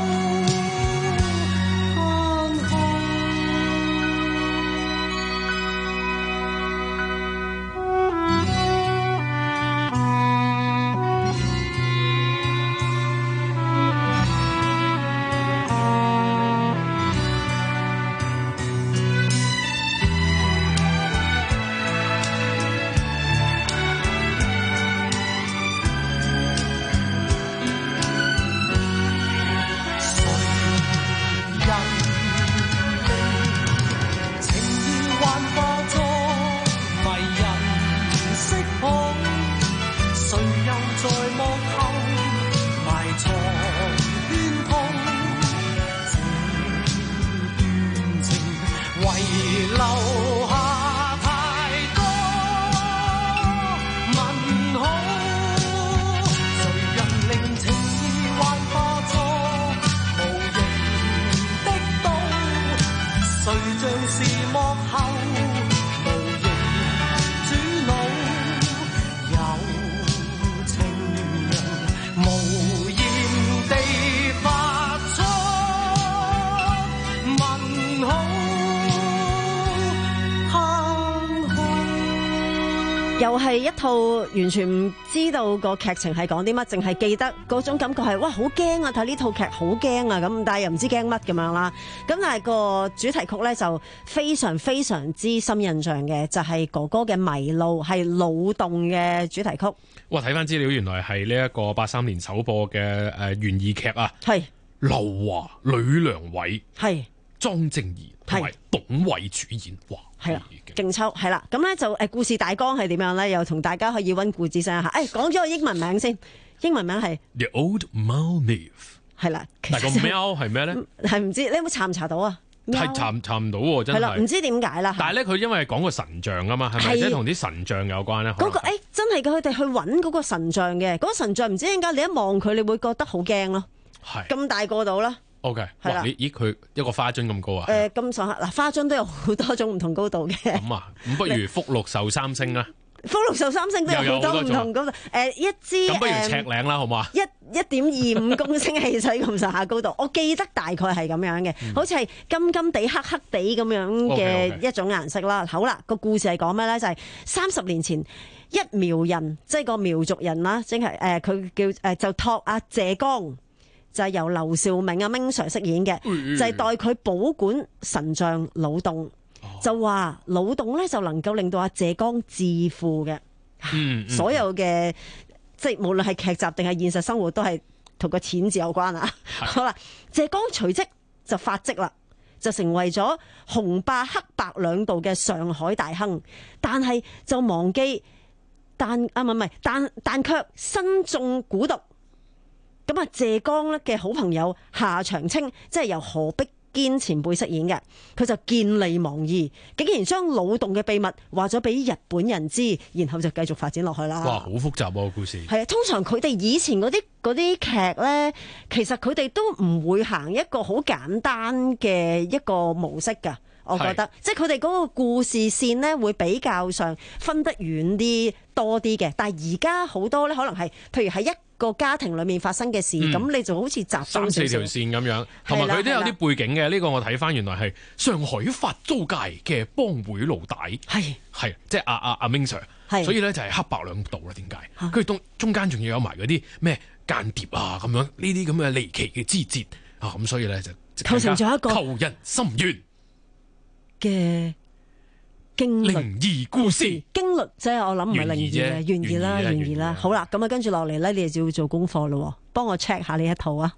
又係一套完全唔知道個劇情係講啲乜，淨係記得嗰種感覺係哇好驚啊！睇呢套劇好驚啊咁，但係又唔知驚乜咁樣啦。咁但係個主題曲咧就非常非常之深印象嘅，就係、是、哥哥嘅迷路，係腦洞嘅主題曲。 哇！睇翻資料，原來係呢一個八三年首播嘅誒懸疑劇啊， 係劉華、呂良偉、 係莊正儀同埋董偉主演，哇！ 係啦，勁抽係啦，咁咧就誒故事大綱係點樣咧？又同大家可以溫故知新一下。誒講咗個英文名先，英文名係 The Old Maldives， 係啦。 但係個喵係咩咧？ 係唔知你有冇查唔查到啊？ 係查查唔到喎，真係。係啦， 唔知點解啦。 但係咧，佢因為講個神像啊嘛，係咪即係同啲神像有關咧？ 嗰、嗰個誒、欸、真係佢哋去揾嗰個神像嘅，嗰、嗰個神像唔知點解你一望佢，你會覺得好驚咯。係咁大個到啦。 O K， 哇！咦咦，佢一個花樽咁高啊？ 誒咁上下嗱，花樽都有好多種唔同高度嘅。 咁啊，咁不如福祿壽三星啦。 福祿壽三星都有好多唔同高度。誒一支咁不如赤嶺啦，好唔好啊？ 一一點二五公升汽水咁上下高度，我記得大概係咁樣嘅，嗯、好似係金金地、黑黑地咁樣嘅一種顏色啦。Okay, okay. 好啦，個故事係講咩咧？就係三十年前，一苗人即係個苗族人啦，即係誒佢叫誒、呃、就託阿謝剛。就係由劉兆銘阿 Ming Sir 飾演嘅，嗯、就係代佢保管神像腦洞，哦、就話腦洞咧就能夠令到阿謝剛致富嘅，嗯嗯、所有嘅即係無論係劇集定係現實生活都係同個錢字有關啊。好啦，謝剛隨即就發跡啦，就成為咗紅霸黑白兩道嘅上海大亨，但係就忘記但啊唔係唔係，但但卻身中蠱毒。咁啊，謝剛咧嘅好朋友夏長青，即係由何碧堅前輩飾演嘅，佢就見利忘義，竟然將腦洞嘅秘密話咗俾日本人知，然後就繼續發展落去啦。 哇，好複雜喎、啊、故事。係啊， 通常佢哋以前嗰啲嗰啲劇咧，其實佢哋都唔會行一個好簡單嘅一個模式㗎。我覺得，即係佢哋嗰個故事線咧，會比較上分得遠啲多啲嘅。但係而家好多咧，可能係譬如喺一個家庭裏面發生嘅事，咁、嗯、你就好似集中三四條線咁樣，同埋佢都有啲背景嘅。呢、呢個我睇翻原來係上海法租界嘅幫會老大，係係即係阿阿阿 Ming Sir，所以咧就係黑白兩道啦。點解？跟住中中間仲要有埋嗰啲咩間諜啊咁樣呢啲咁嘅離奇嘅枝節啊，咁所以咧就構成咗一個扣人心弦嘅經歷靈異故事， 經歷即係我諗唔係靈異嘅，懸疑啦，懸疑啦。好啦，咁啊跟住落嚟咧，你就要做功課咯，幫我 check 下呢一套啊。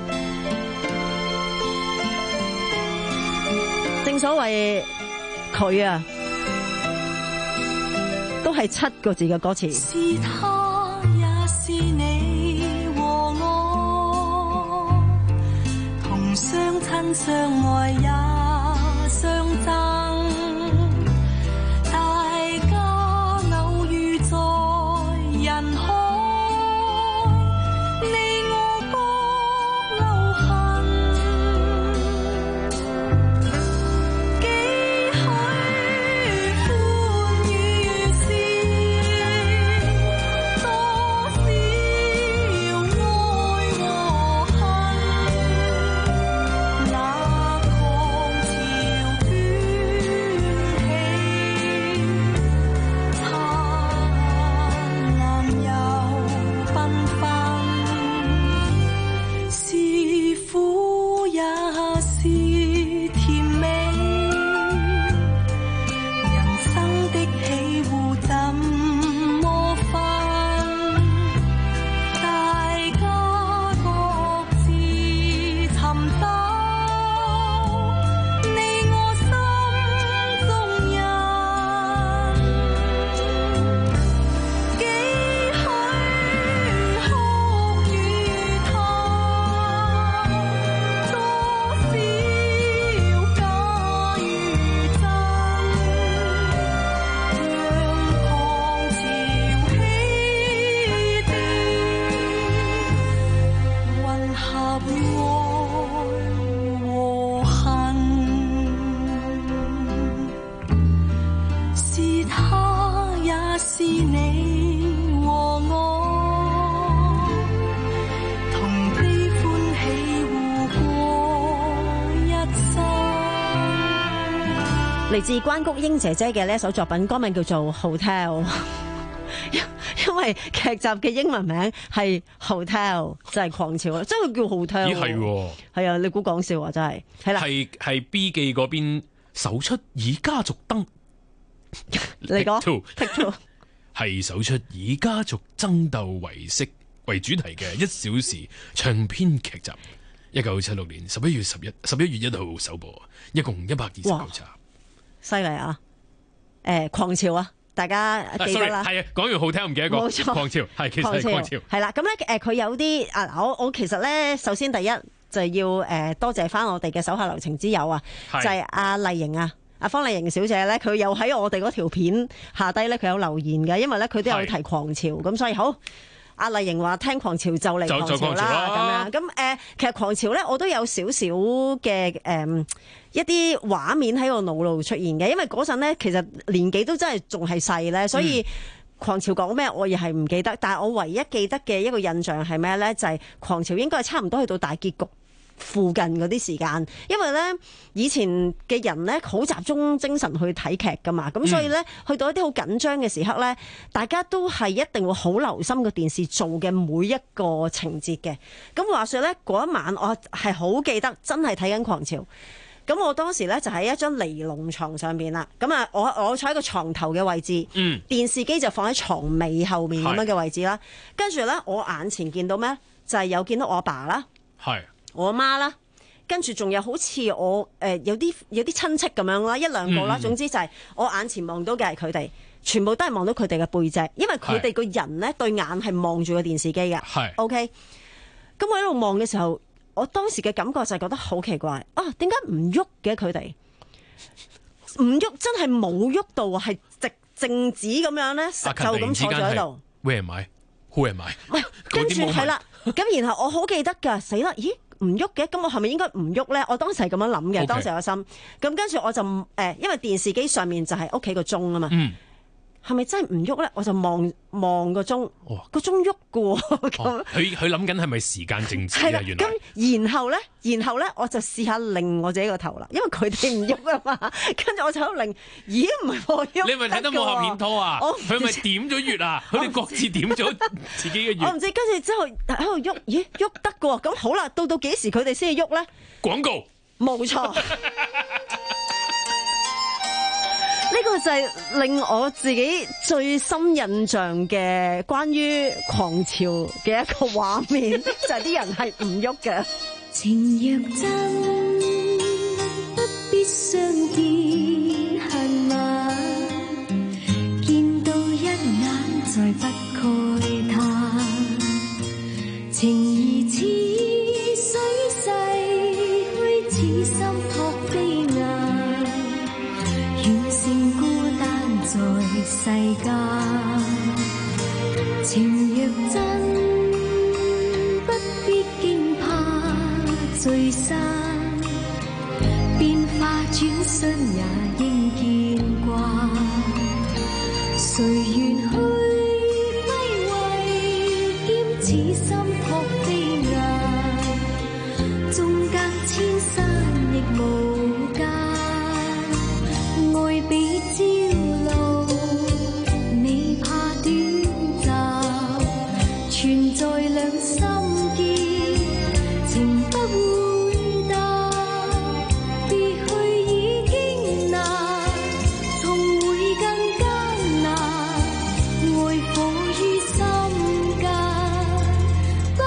正所謂佢啊，都係七個字嘅歌詞。 是他也是你和我，同相親相愛也相爭。 嚟自關菊英姐姐嘅呢一首作品，歌名叫做《Hotel》。 因為劇集嘅英文名係 Hotel， 就係狂潮啊，真係叫 Hotel。 咦係喎， 係啊，你估講笑啊，真係係啦。 係係 B 記嗰邊首出以家族燈， 你講係首出以家族爭鬥為色為主題嘅一小時長篇劇集。一九七六年十一月十一十一月一號首播，一共一百二十九集， 犀利啊！誒、呃，狂潮啊，大家記得啦。 係啊，講完 Hotel 唔記得講，冇錯，狂潮係其實係狂潮。 係啦，咁咧誒，佢有啲啊，我我其實咧，首先第一就係要誒、呃、多謝翻我哋嘅手下留情之友啊，就係阿麗瑩啊。阿方麗瑩小姐咧，佢又喺我哋嗰條片下低咧，佢有留言嘅，因為咧佢都有提狂潮，咁所以好。阿麗瑩話聽狂潮就嚟狂潮啦，咁樣咁誒，其實狂潮咧我都有少少嘅誒一啲畫面喺我腦度出現嘅，因為嗰陣咧其實年紀都真係仲係細咧，所以狂潮講咩我亦係唔記得，但係我唯一記得嘅一個印象係咩咧？就係狂潮應該係差唔多去到大結局附近嗰啲時間，因為咧以前嘅人咧好集中精神去睇劇噶嘛，咁所以咧去到一啲好緊張嘅時刻咧，大家都係一定會好留心個電視做嘅每一個情節嘅。咁話說咧嗰一晚我係好記得，真係睇緊狂潮。咁我當時咧就喺一張尼龍床上邊啦，咁啊我我坐喺個床頭嘅位置，嗯，電視機就放喺床尾後面咁樣嘅位置啦。跟住咧我眼前見到咩？就係、是、有見到我阿爸啦，係。我阿媽啦，跟住仲有好似我誒、呃、有啲有啲親戚咁樣啦，一兩個啦、嗯，總之就係我眼前望到嘅係佢哋，全部都係望到佢哋嘅背脊，因為佢哋個人咧對眼係望住個電視機嘅。係 OK，咁我喺度望嘅時候，我當時嘅感覺就係覺得好奇怪啊！點解唔喐嘅佢哋？唔喐真係冇喐到，係直靜止咁樣咧，就咁坐咗喺度。 Where am I? Who am I？ 唔係，跟住係啦，咁然後我好記得㗎，死啦！咦？唔喐嘅，咁我係咪應該唔喐咧？我當時係咁樣諗嘅， okay. 當時我心，咁跟住我就誒，因為電視機上面就係屋企個鐘啊嘛，係、嗯、咪真係唔喐咧？我就望望個鐘，個鐘喐嘅喎， 佢佢諗緊係咪時間靜止啊？原來咁，然後咧，然後咧，我就試下擰我自己個頭啦，因為佢哋唔喐啊嘛，跟住我就喺度擰，咦唔係喎，喐， 你咪睇得武俠片拖啊？佢咪點咗穴啊？佢哋各自點咗自己嘅穴。 我唔知，跟住之後喺度喐，咦喐得嘅喎，咁好啦，到到幾時佢哋先至喐咧？ 廣告，冇錯。呢個就係令我自己最深印象嘅關於狂潮嘅一個畫面，就係啲人係唔喐嘅。 情若真，不必相見恨晚，見到一眼再不慨嘆，情義似水逝去，似心托飛雁，遠勝孤單在世間。情若真，不必驚怕聚散，變化轉身也應見慣。誰願去揮慧，兼此心托飛雁，縱隔千山亦無間。愛比朝露，未怕短暫，存在兩心間，情不會淡。別去已經難，重會更艱難。愛火於心間，不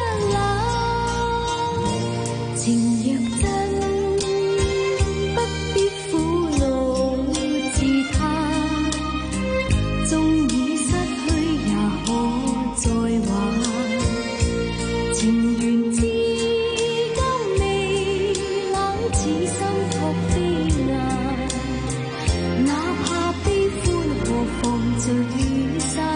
冷。情若真，不必苦惱自嘆，縱已失去也可再挽。情緣至今未冷，此心托飛雁，哪怕悲歡何妨聚散。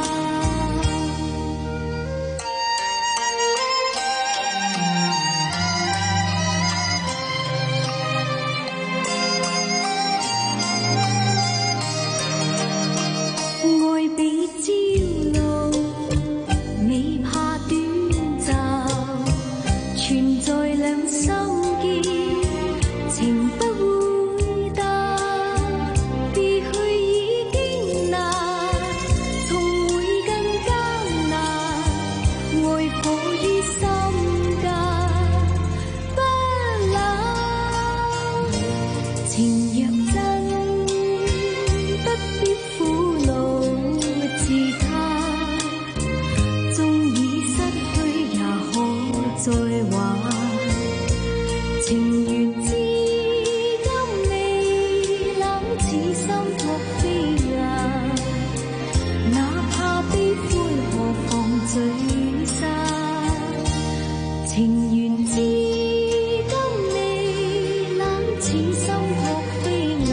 愛比朝露，未怕短暫，存在兩心間，情不會淡。別去已經難，重會更艱情緣至今未冷，似心托飛雁，哪怕悲歡何妨聚散。情緣至今未冷，似心托飛雁，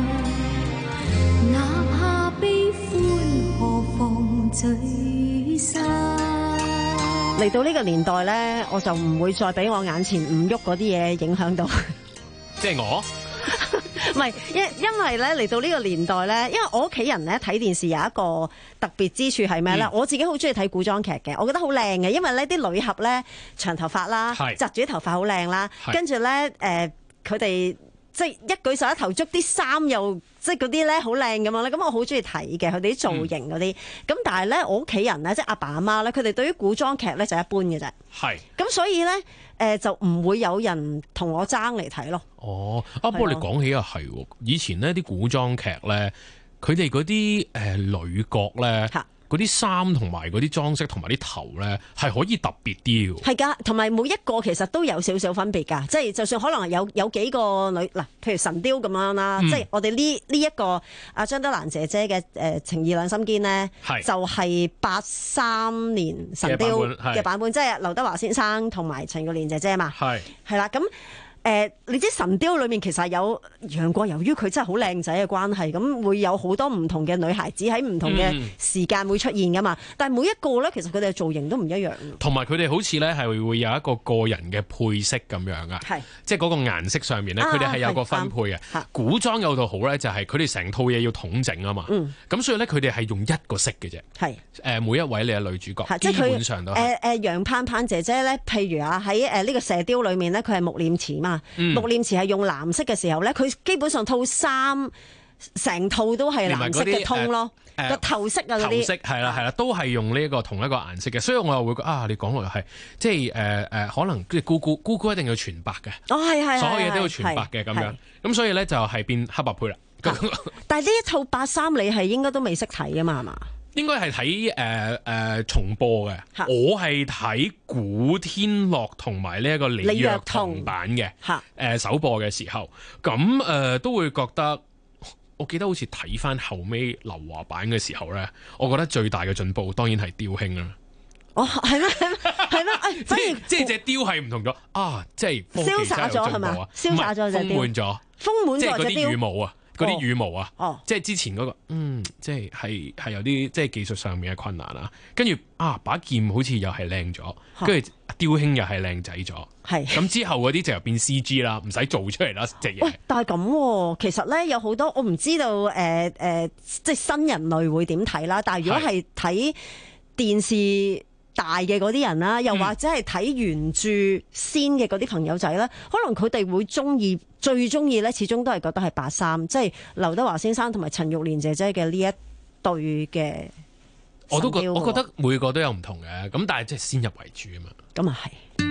哪怕悲歡何妨聚散。 嚟到呢個年代咧，我就唔會再俾我眼前唔喐嗰啲嘢影響到。 即係我唔係，因因為咧嚟到呢個年代咧，因為我屋企人咧睇電視有一個特別之處係咩咧？嗯、我自己好中意睇古裝劇嘅，我覺得好靚嘅，因為呢啲女俠咧長頭髮啦，紮住啲頭髮好靚啦，跟住咧誒佢哋即係一舉手一投足，啲衫又即係嗰啲咧好靚咁樣咧，咁我好中意睇嘅，佢哋啲造型嗰啲。咁、嗯、但係咧我屋企人咧，即係阿爸阿媽咧，佢哋對於古裝劇咧就一般嘅啫。係。咁所以咧誒、呃、就唔會有人同我爭嚟睇咯。 哦，啊不過你講起又係喎，以前呢啲古裝劇咧，佢哋嗰啲誒女角咧。嗰啲衫同埋嗰啲裝飾同埋啲頭咧係可以特別啲嘅，係㗎，同埋每一個其實都有少少分別㗎，即係就算可能有有幾個女嗱，譬如神雕咁樣啦，嗯、即係我哋呢呢一個阿張德蘭姐姐嘅誒、呃、情義兩心堅咧，就係八三年神雕嘅版本，即係劉德華先生同埋陳玉蓮姐姐嘛，係係啦咁。誒、呃，你知神雕裏面其實有楊過，由於佢真係好靚仔嘅關係，咁會有好多唔同嘅女孩子喺唔同嘅時間會出現噶嘛。嗯、但係每一個咧，其實佢哋嘅造型都唔一樣。同埋佢哋好似咧係會有一個個人嘅配色咁樣啊，係即係嗰個顏色上面咧，佢哋係有個分配嘅。古裝有套好咧，就係佢哋成套嘢要統整啊嘛。咁、嗯、所以咧，佢哋係用一個色嘅啫。係誒、呃，每一位你嘅女主角，基本上都係誒誒楊盼盼姐姐咧，譬如啊喺誒呢個射雕裏面咧，佢係穆念慈嘛。嗯、穆念慈係用藍色嘅時候咧，佢基本上套衫成套都係藍色嘅通咯，個、呃、頭飾啊嗰啲頭飾係啦係啦，都係用呢一個同一個顏色嘅，所以我又會覺得啊，你講落又係即係誒誒，可能即係姑姑姑姑一定要全白嘅，哦係係，所有嘢都要全白嘅咁樣，咁所以咧就係變黑白配啦。但係呢一套八三你係應該都未識睇㗎嘛係嘛？應該係睇誒誒重播嘅，我係睇古天樂同埋呢一個李若彤版嘅，誒、呃、首播嘅時候，咁誒、呃、都會覺得，我記得好似睇翻後尾劉華版嘅時候咧，我覺得最大嘅進步當然係雕兄啦。哦，係咩？係咩？誒，反而即係隻雕係唔同咗啊！即係瀟灑咗係嘛？瀟灑咗隻雕，豐滿咗，豐滿咗隻雕，即係嗰啲羽毛啊！嗰啲羽毛啊，哦、即係之前嗰、那個，嗯，即係係係有啲即係技術上面嘅困難啊。跟住啊，把劍好似又係靚咗，跟住雕兄又係靚仔咗，係咁之後嗰啲就又變 C G 啦，唔使做出嚟啦隻嘢。喂，但係咁、啊，其實咧有好多我唔知道，誒、呃、誒、呃，即係新人類會點睇啦。但係如果係睇電視大嘅嗰啲人啦，又或者係睇原著先嘅嗰啲朋友仔咧，可能佢哋會中意最中意咧，始終都係覺得係八三，即係劉德華先生同埋陳玉蓮姐姐嘅呢一對嘅。我都覺，我覺得每個都有唔同嘅，咁但係即係先入為主啊嘛。咁啊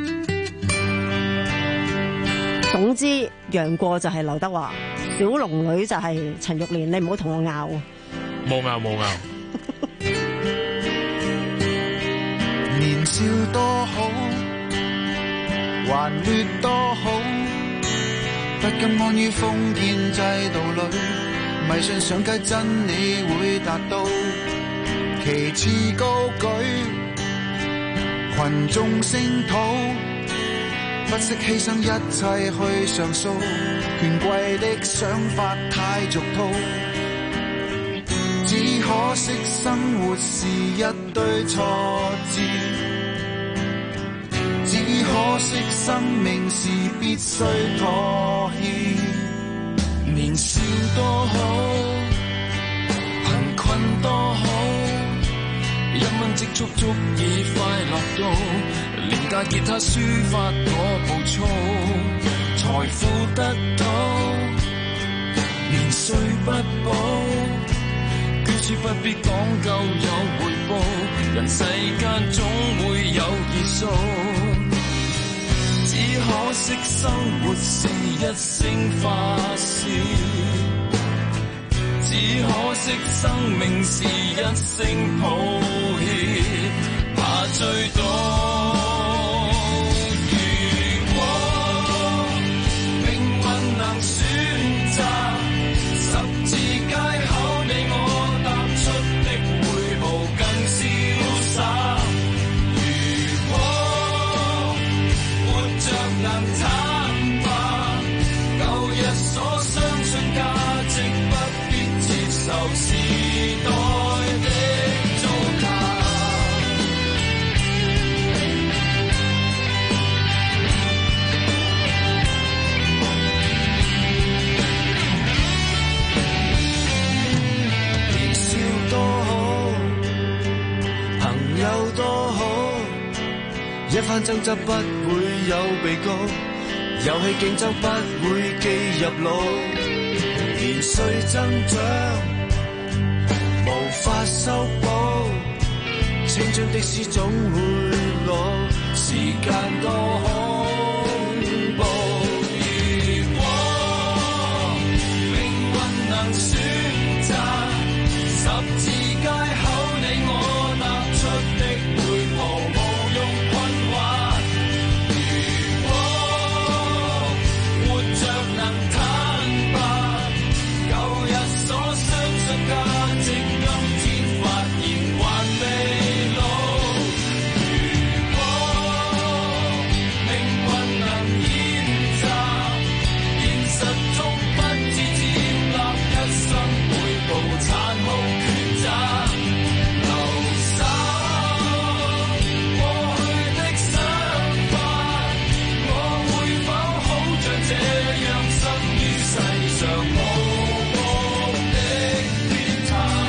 係。總之楊過就係劉德華，小龍女就係陳玉蓮，你唔好同我拗。冇拗冇拗。 年少多好，還劣多好，不甘安於封建制度裏，迷信上街真理會達到，旗幟高舉，群眾聲討，不惜犧牲一切去上訴，權貴的想法太俗套，只可惜生活是一堆挫折，只可惜生命是必須妥協。年少多好，貧困多好，一蚊積蓄足以快樂到，廉價吉他抒發我暴躁，財富得到，年歲不保，捐書不必講究有回報，人世間總會有結數，只可惜生活是一聲發笑，只可惜生命是一聲抱歉，怕醉倒。如果能坦白，舊日所相信價值不必接受時代的糟蹋。年少多好，朋友多好，一番爭執不會有被告，遊戲競爭不會記入腦，年歲增長無法修補，青春的詩總會老，時間多恐怖。如果命運能選擇，十字街口你我踏出的每步無用困惑。如果活着能坦白，舊日所相信價值今天發現還未老。如果命運能演習，現實中不知接納一生每步殘酷抉擇，留守過去的想法，我會否好像這樣生於世上無目的天堂。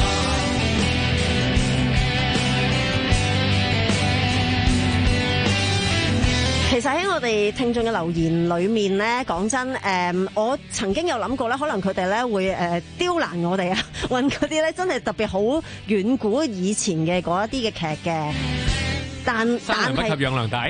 其實喺我哋聽眾嘅留言裏面咧，講真，誒，我曾經有諗過咧，可能佢哋咧會誒刁難我哋啊，揾嗰啲咧真係特別好遠古以前嘅嗰一啲嘅劇嘅，但生但人不及係養娘大。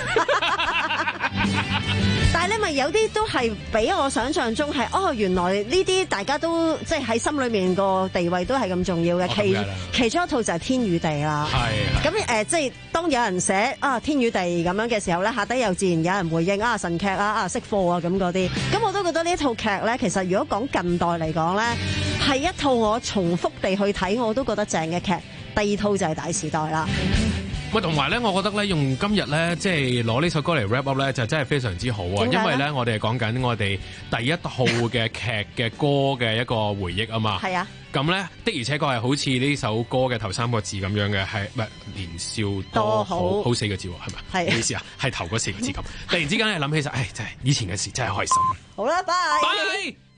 但係咧，咪有啲都係比我想象中係哦，原來呢啲大家都即係喺心裏面個地位都係咁重要嘅。其其中一套就係《天與地》啦。 係咁誒，即係當有人寫啊《天與地》咁樣嘅時候咧，下低又自然有人回應啊神劇啊啊識貨啊咁嗰啲。咁我都覺得呢一套劇咧，其實如果講近代嚟講咧，係一套我重複地去睇我都覺得正嘅劇。第二套就係《大時代》啦。 喂，同埋咧，我覺得咧，用今日咧，即係攞呢首歌嚟 wrap up 咧，就真係非常之好啊！因為咧，我哋係講緊我哋第一套嘅劇嘅歌嘅一個回憶啊嘛。 係啊。 咁咧的而且確係好似呢首歌嘅頭三個字咁樣嘅，係唔係年少多好？好四個字喎，係咪？係。唔好意思啊，係頭嗰四個字咁。突然之間係諗起實，唉，真係以前嘅事真係開心。 好啦，拜。 拜。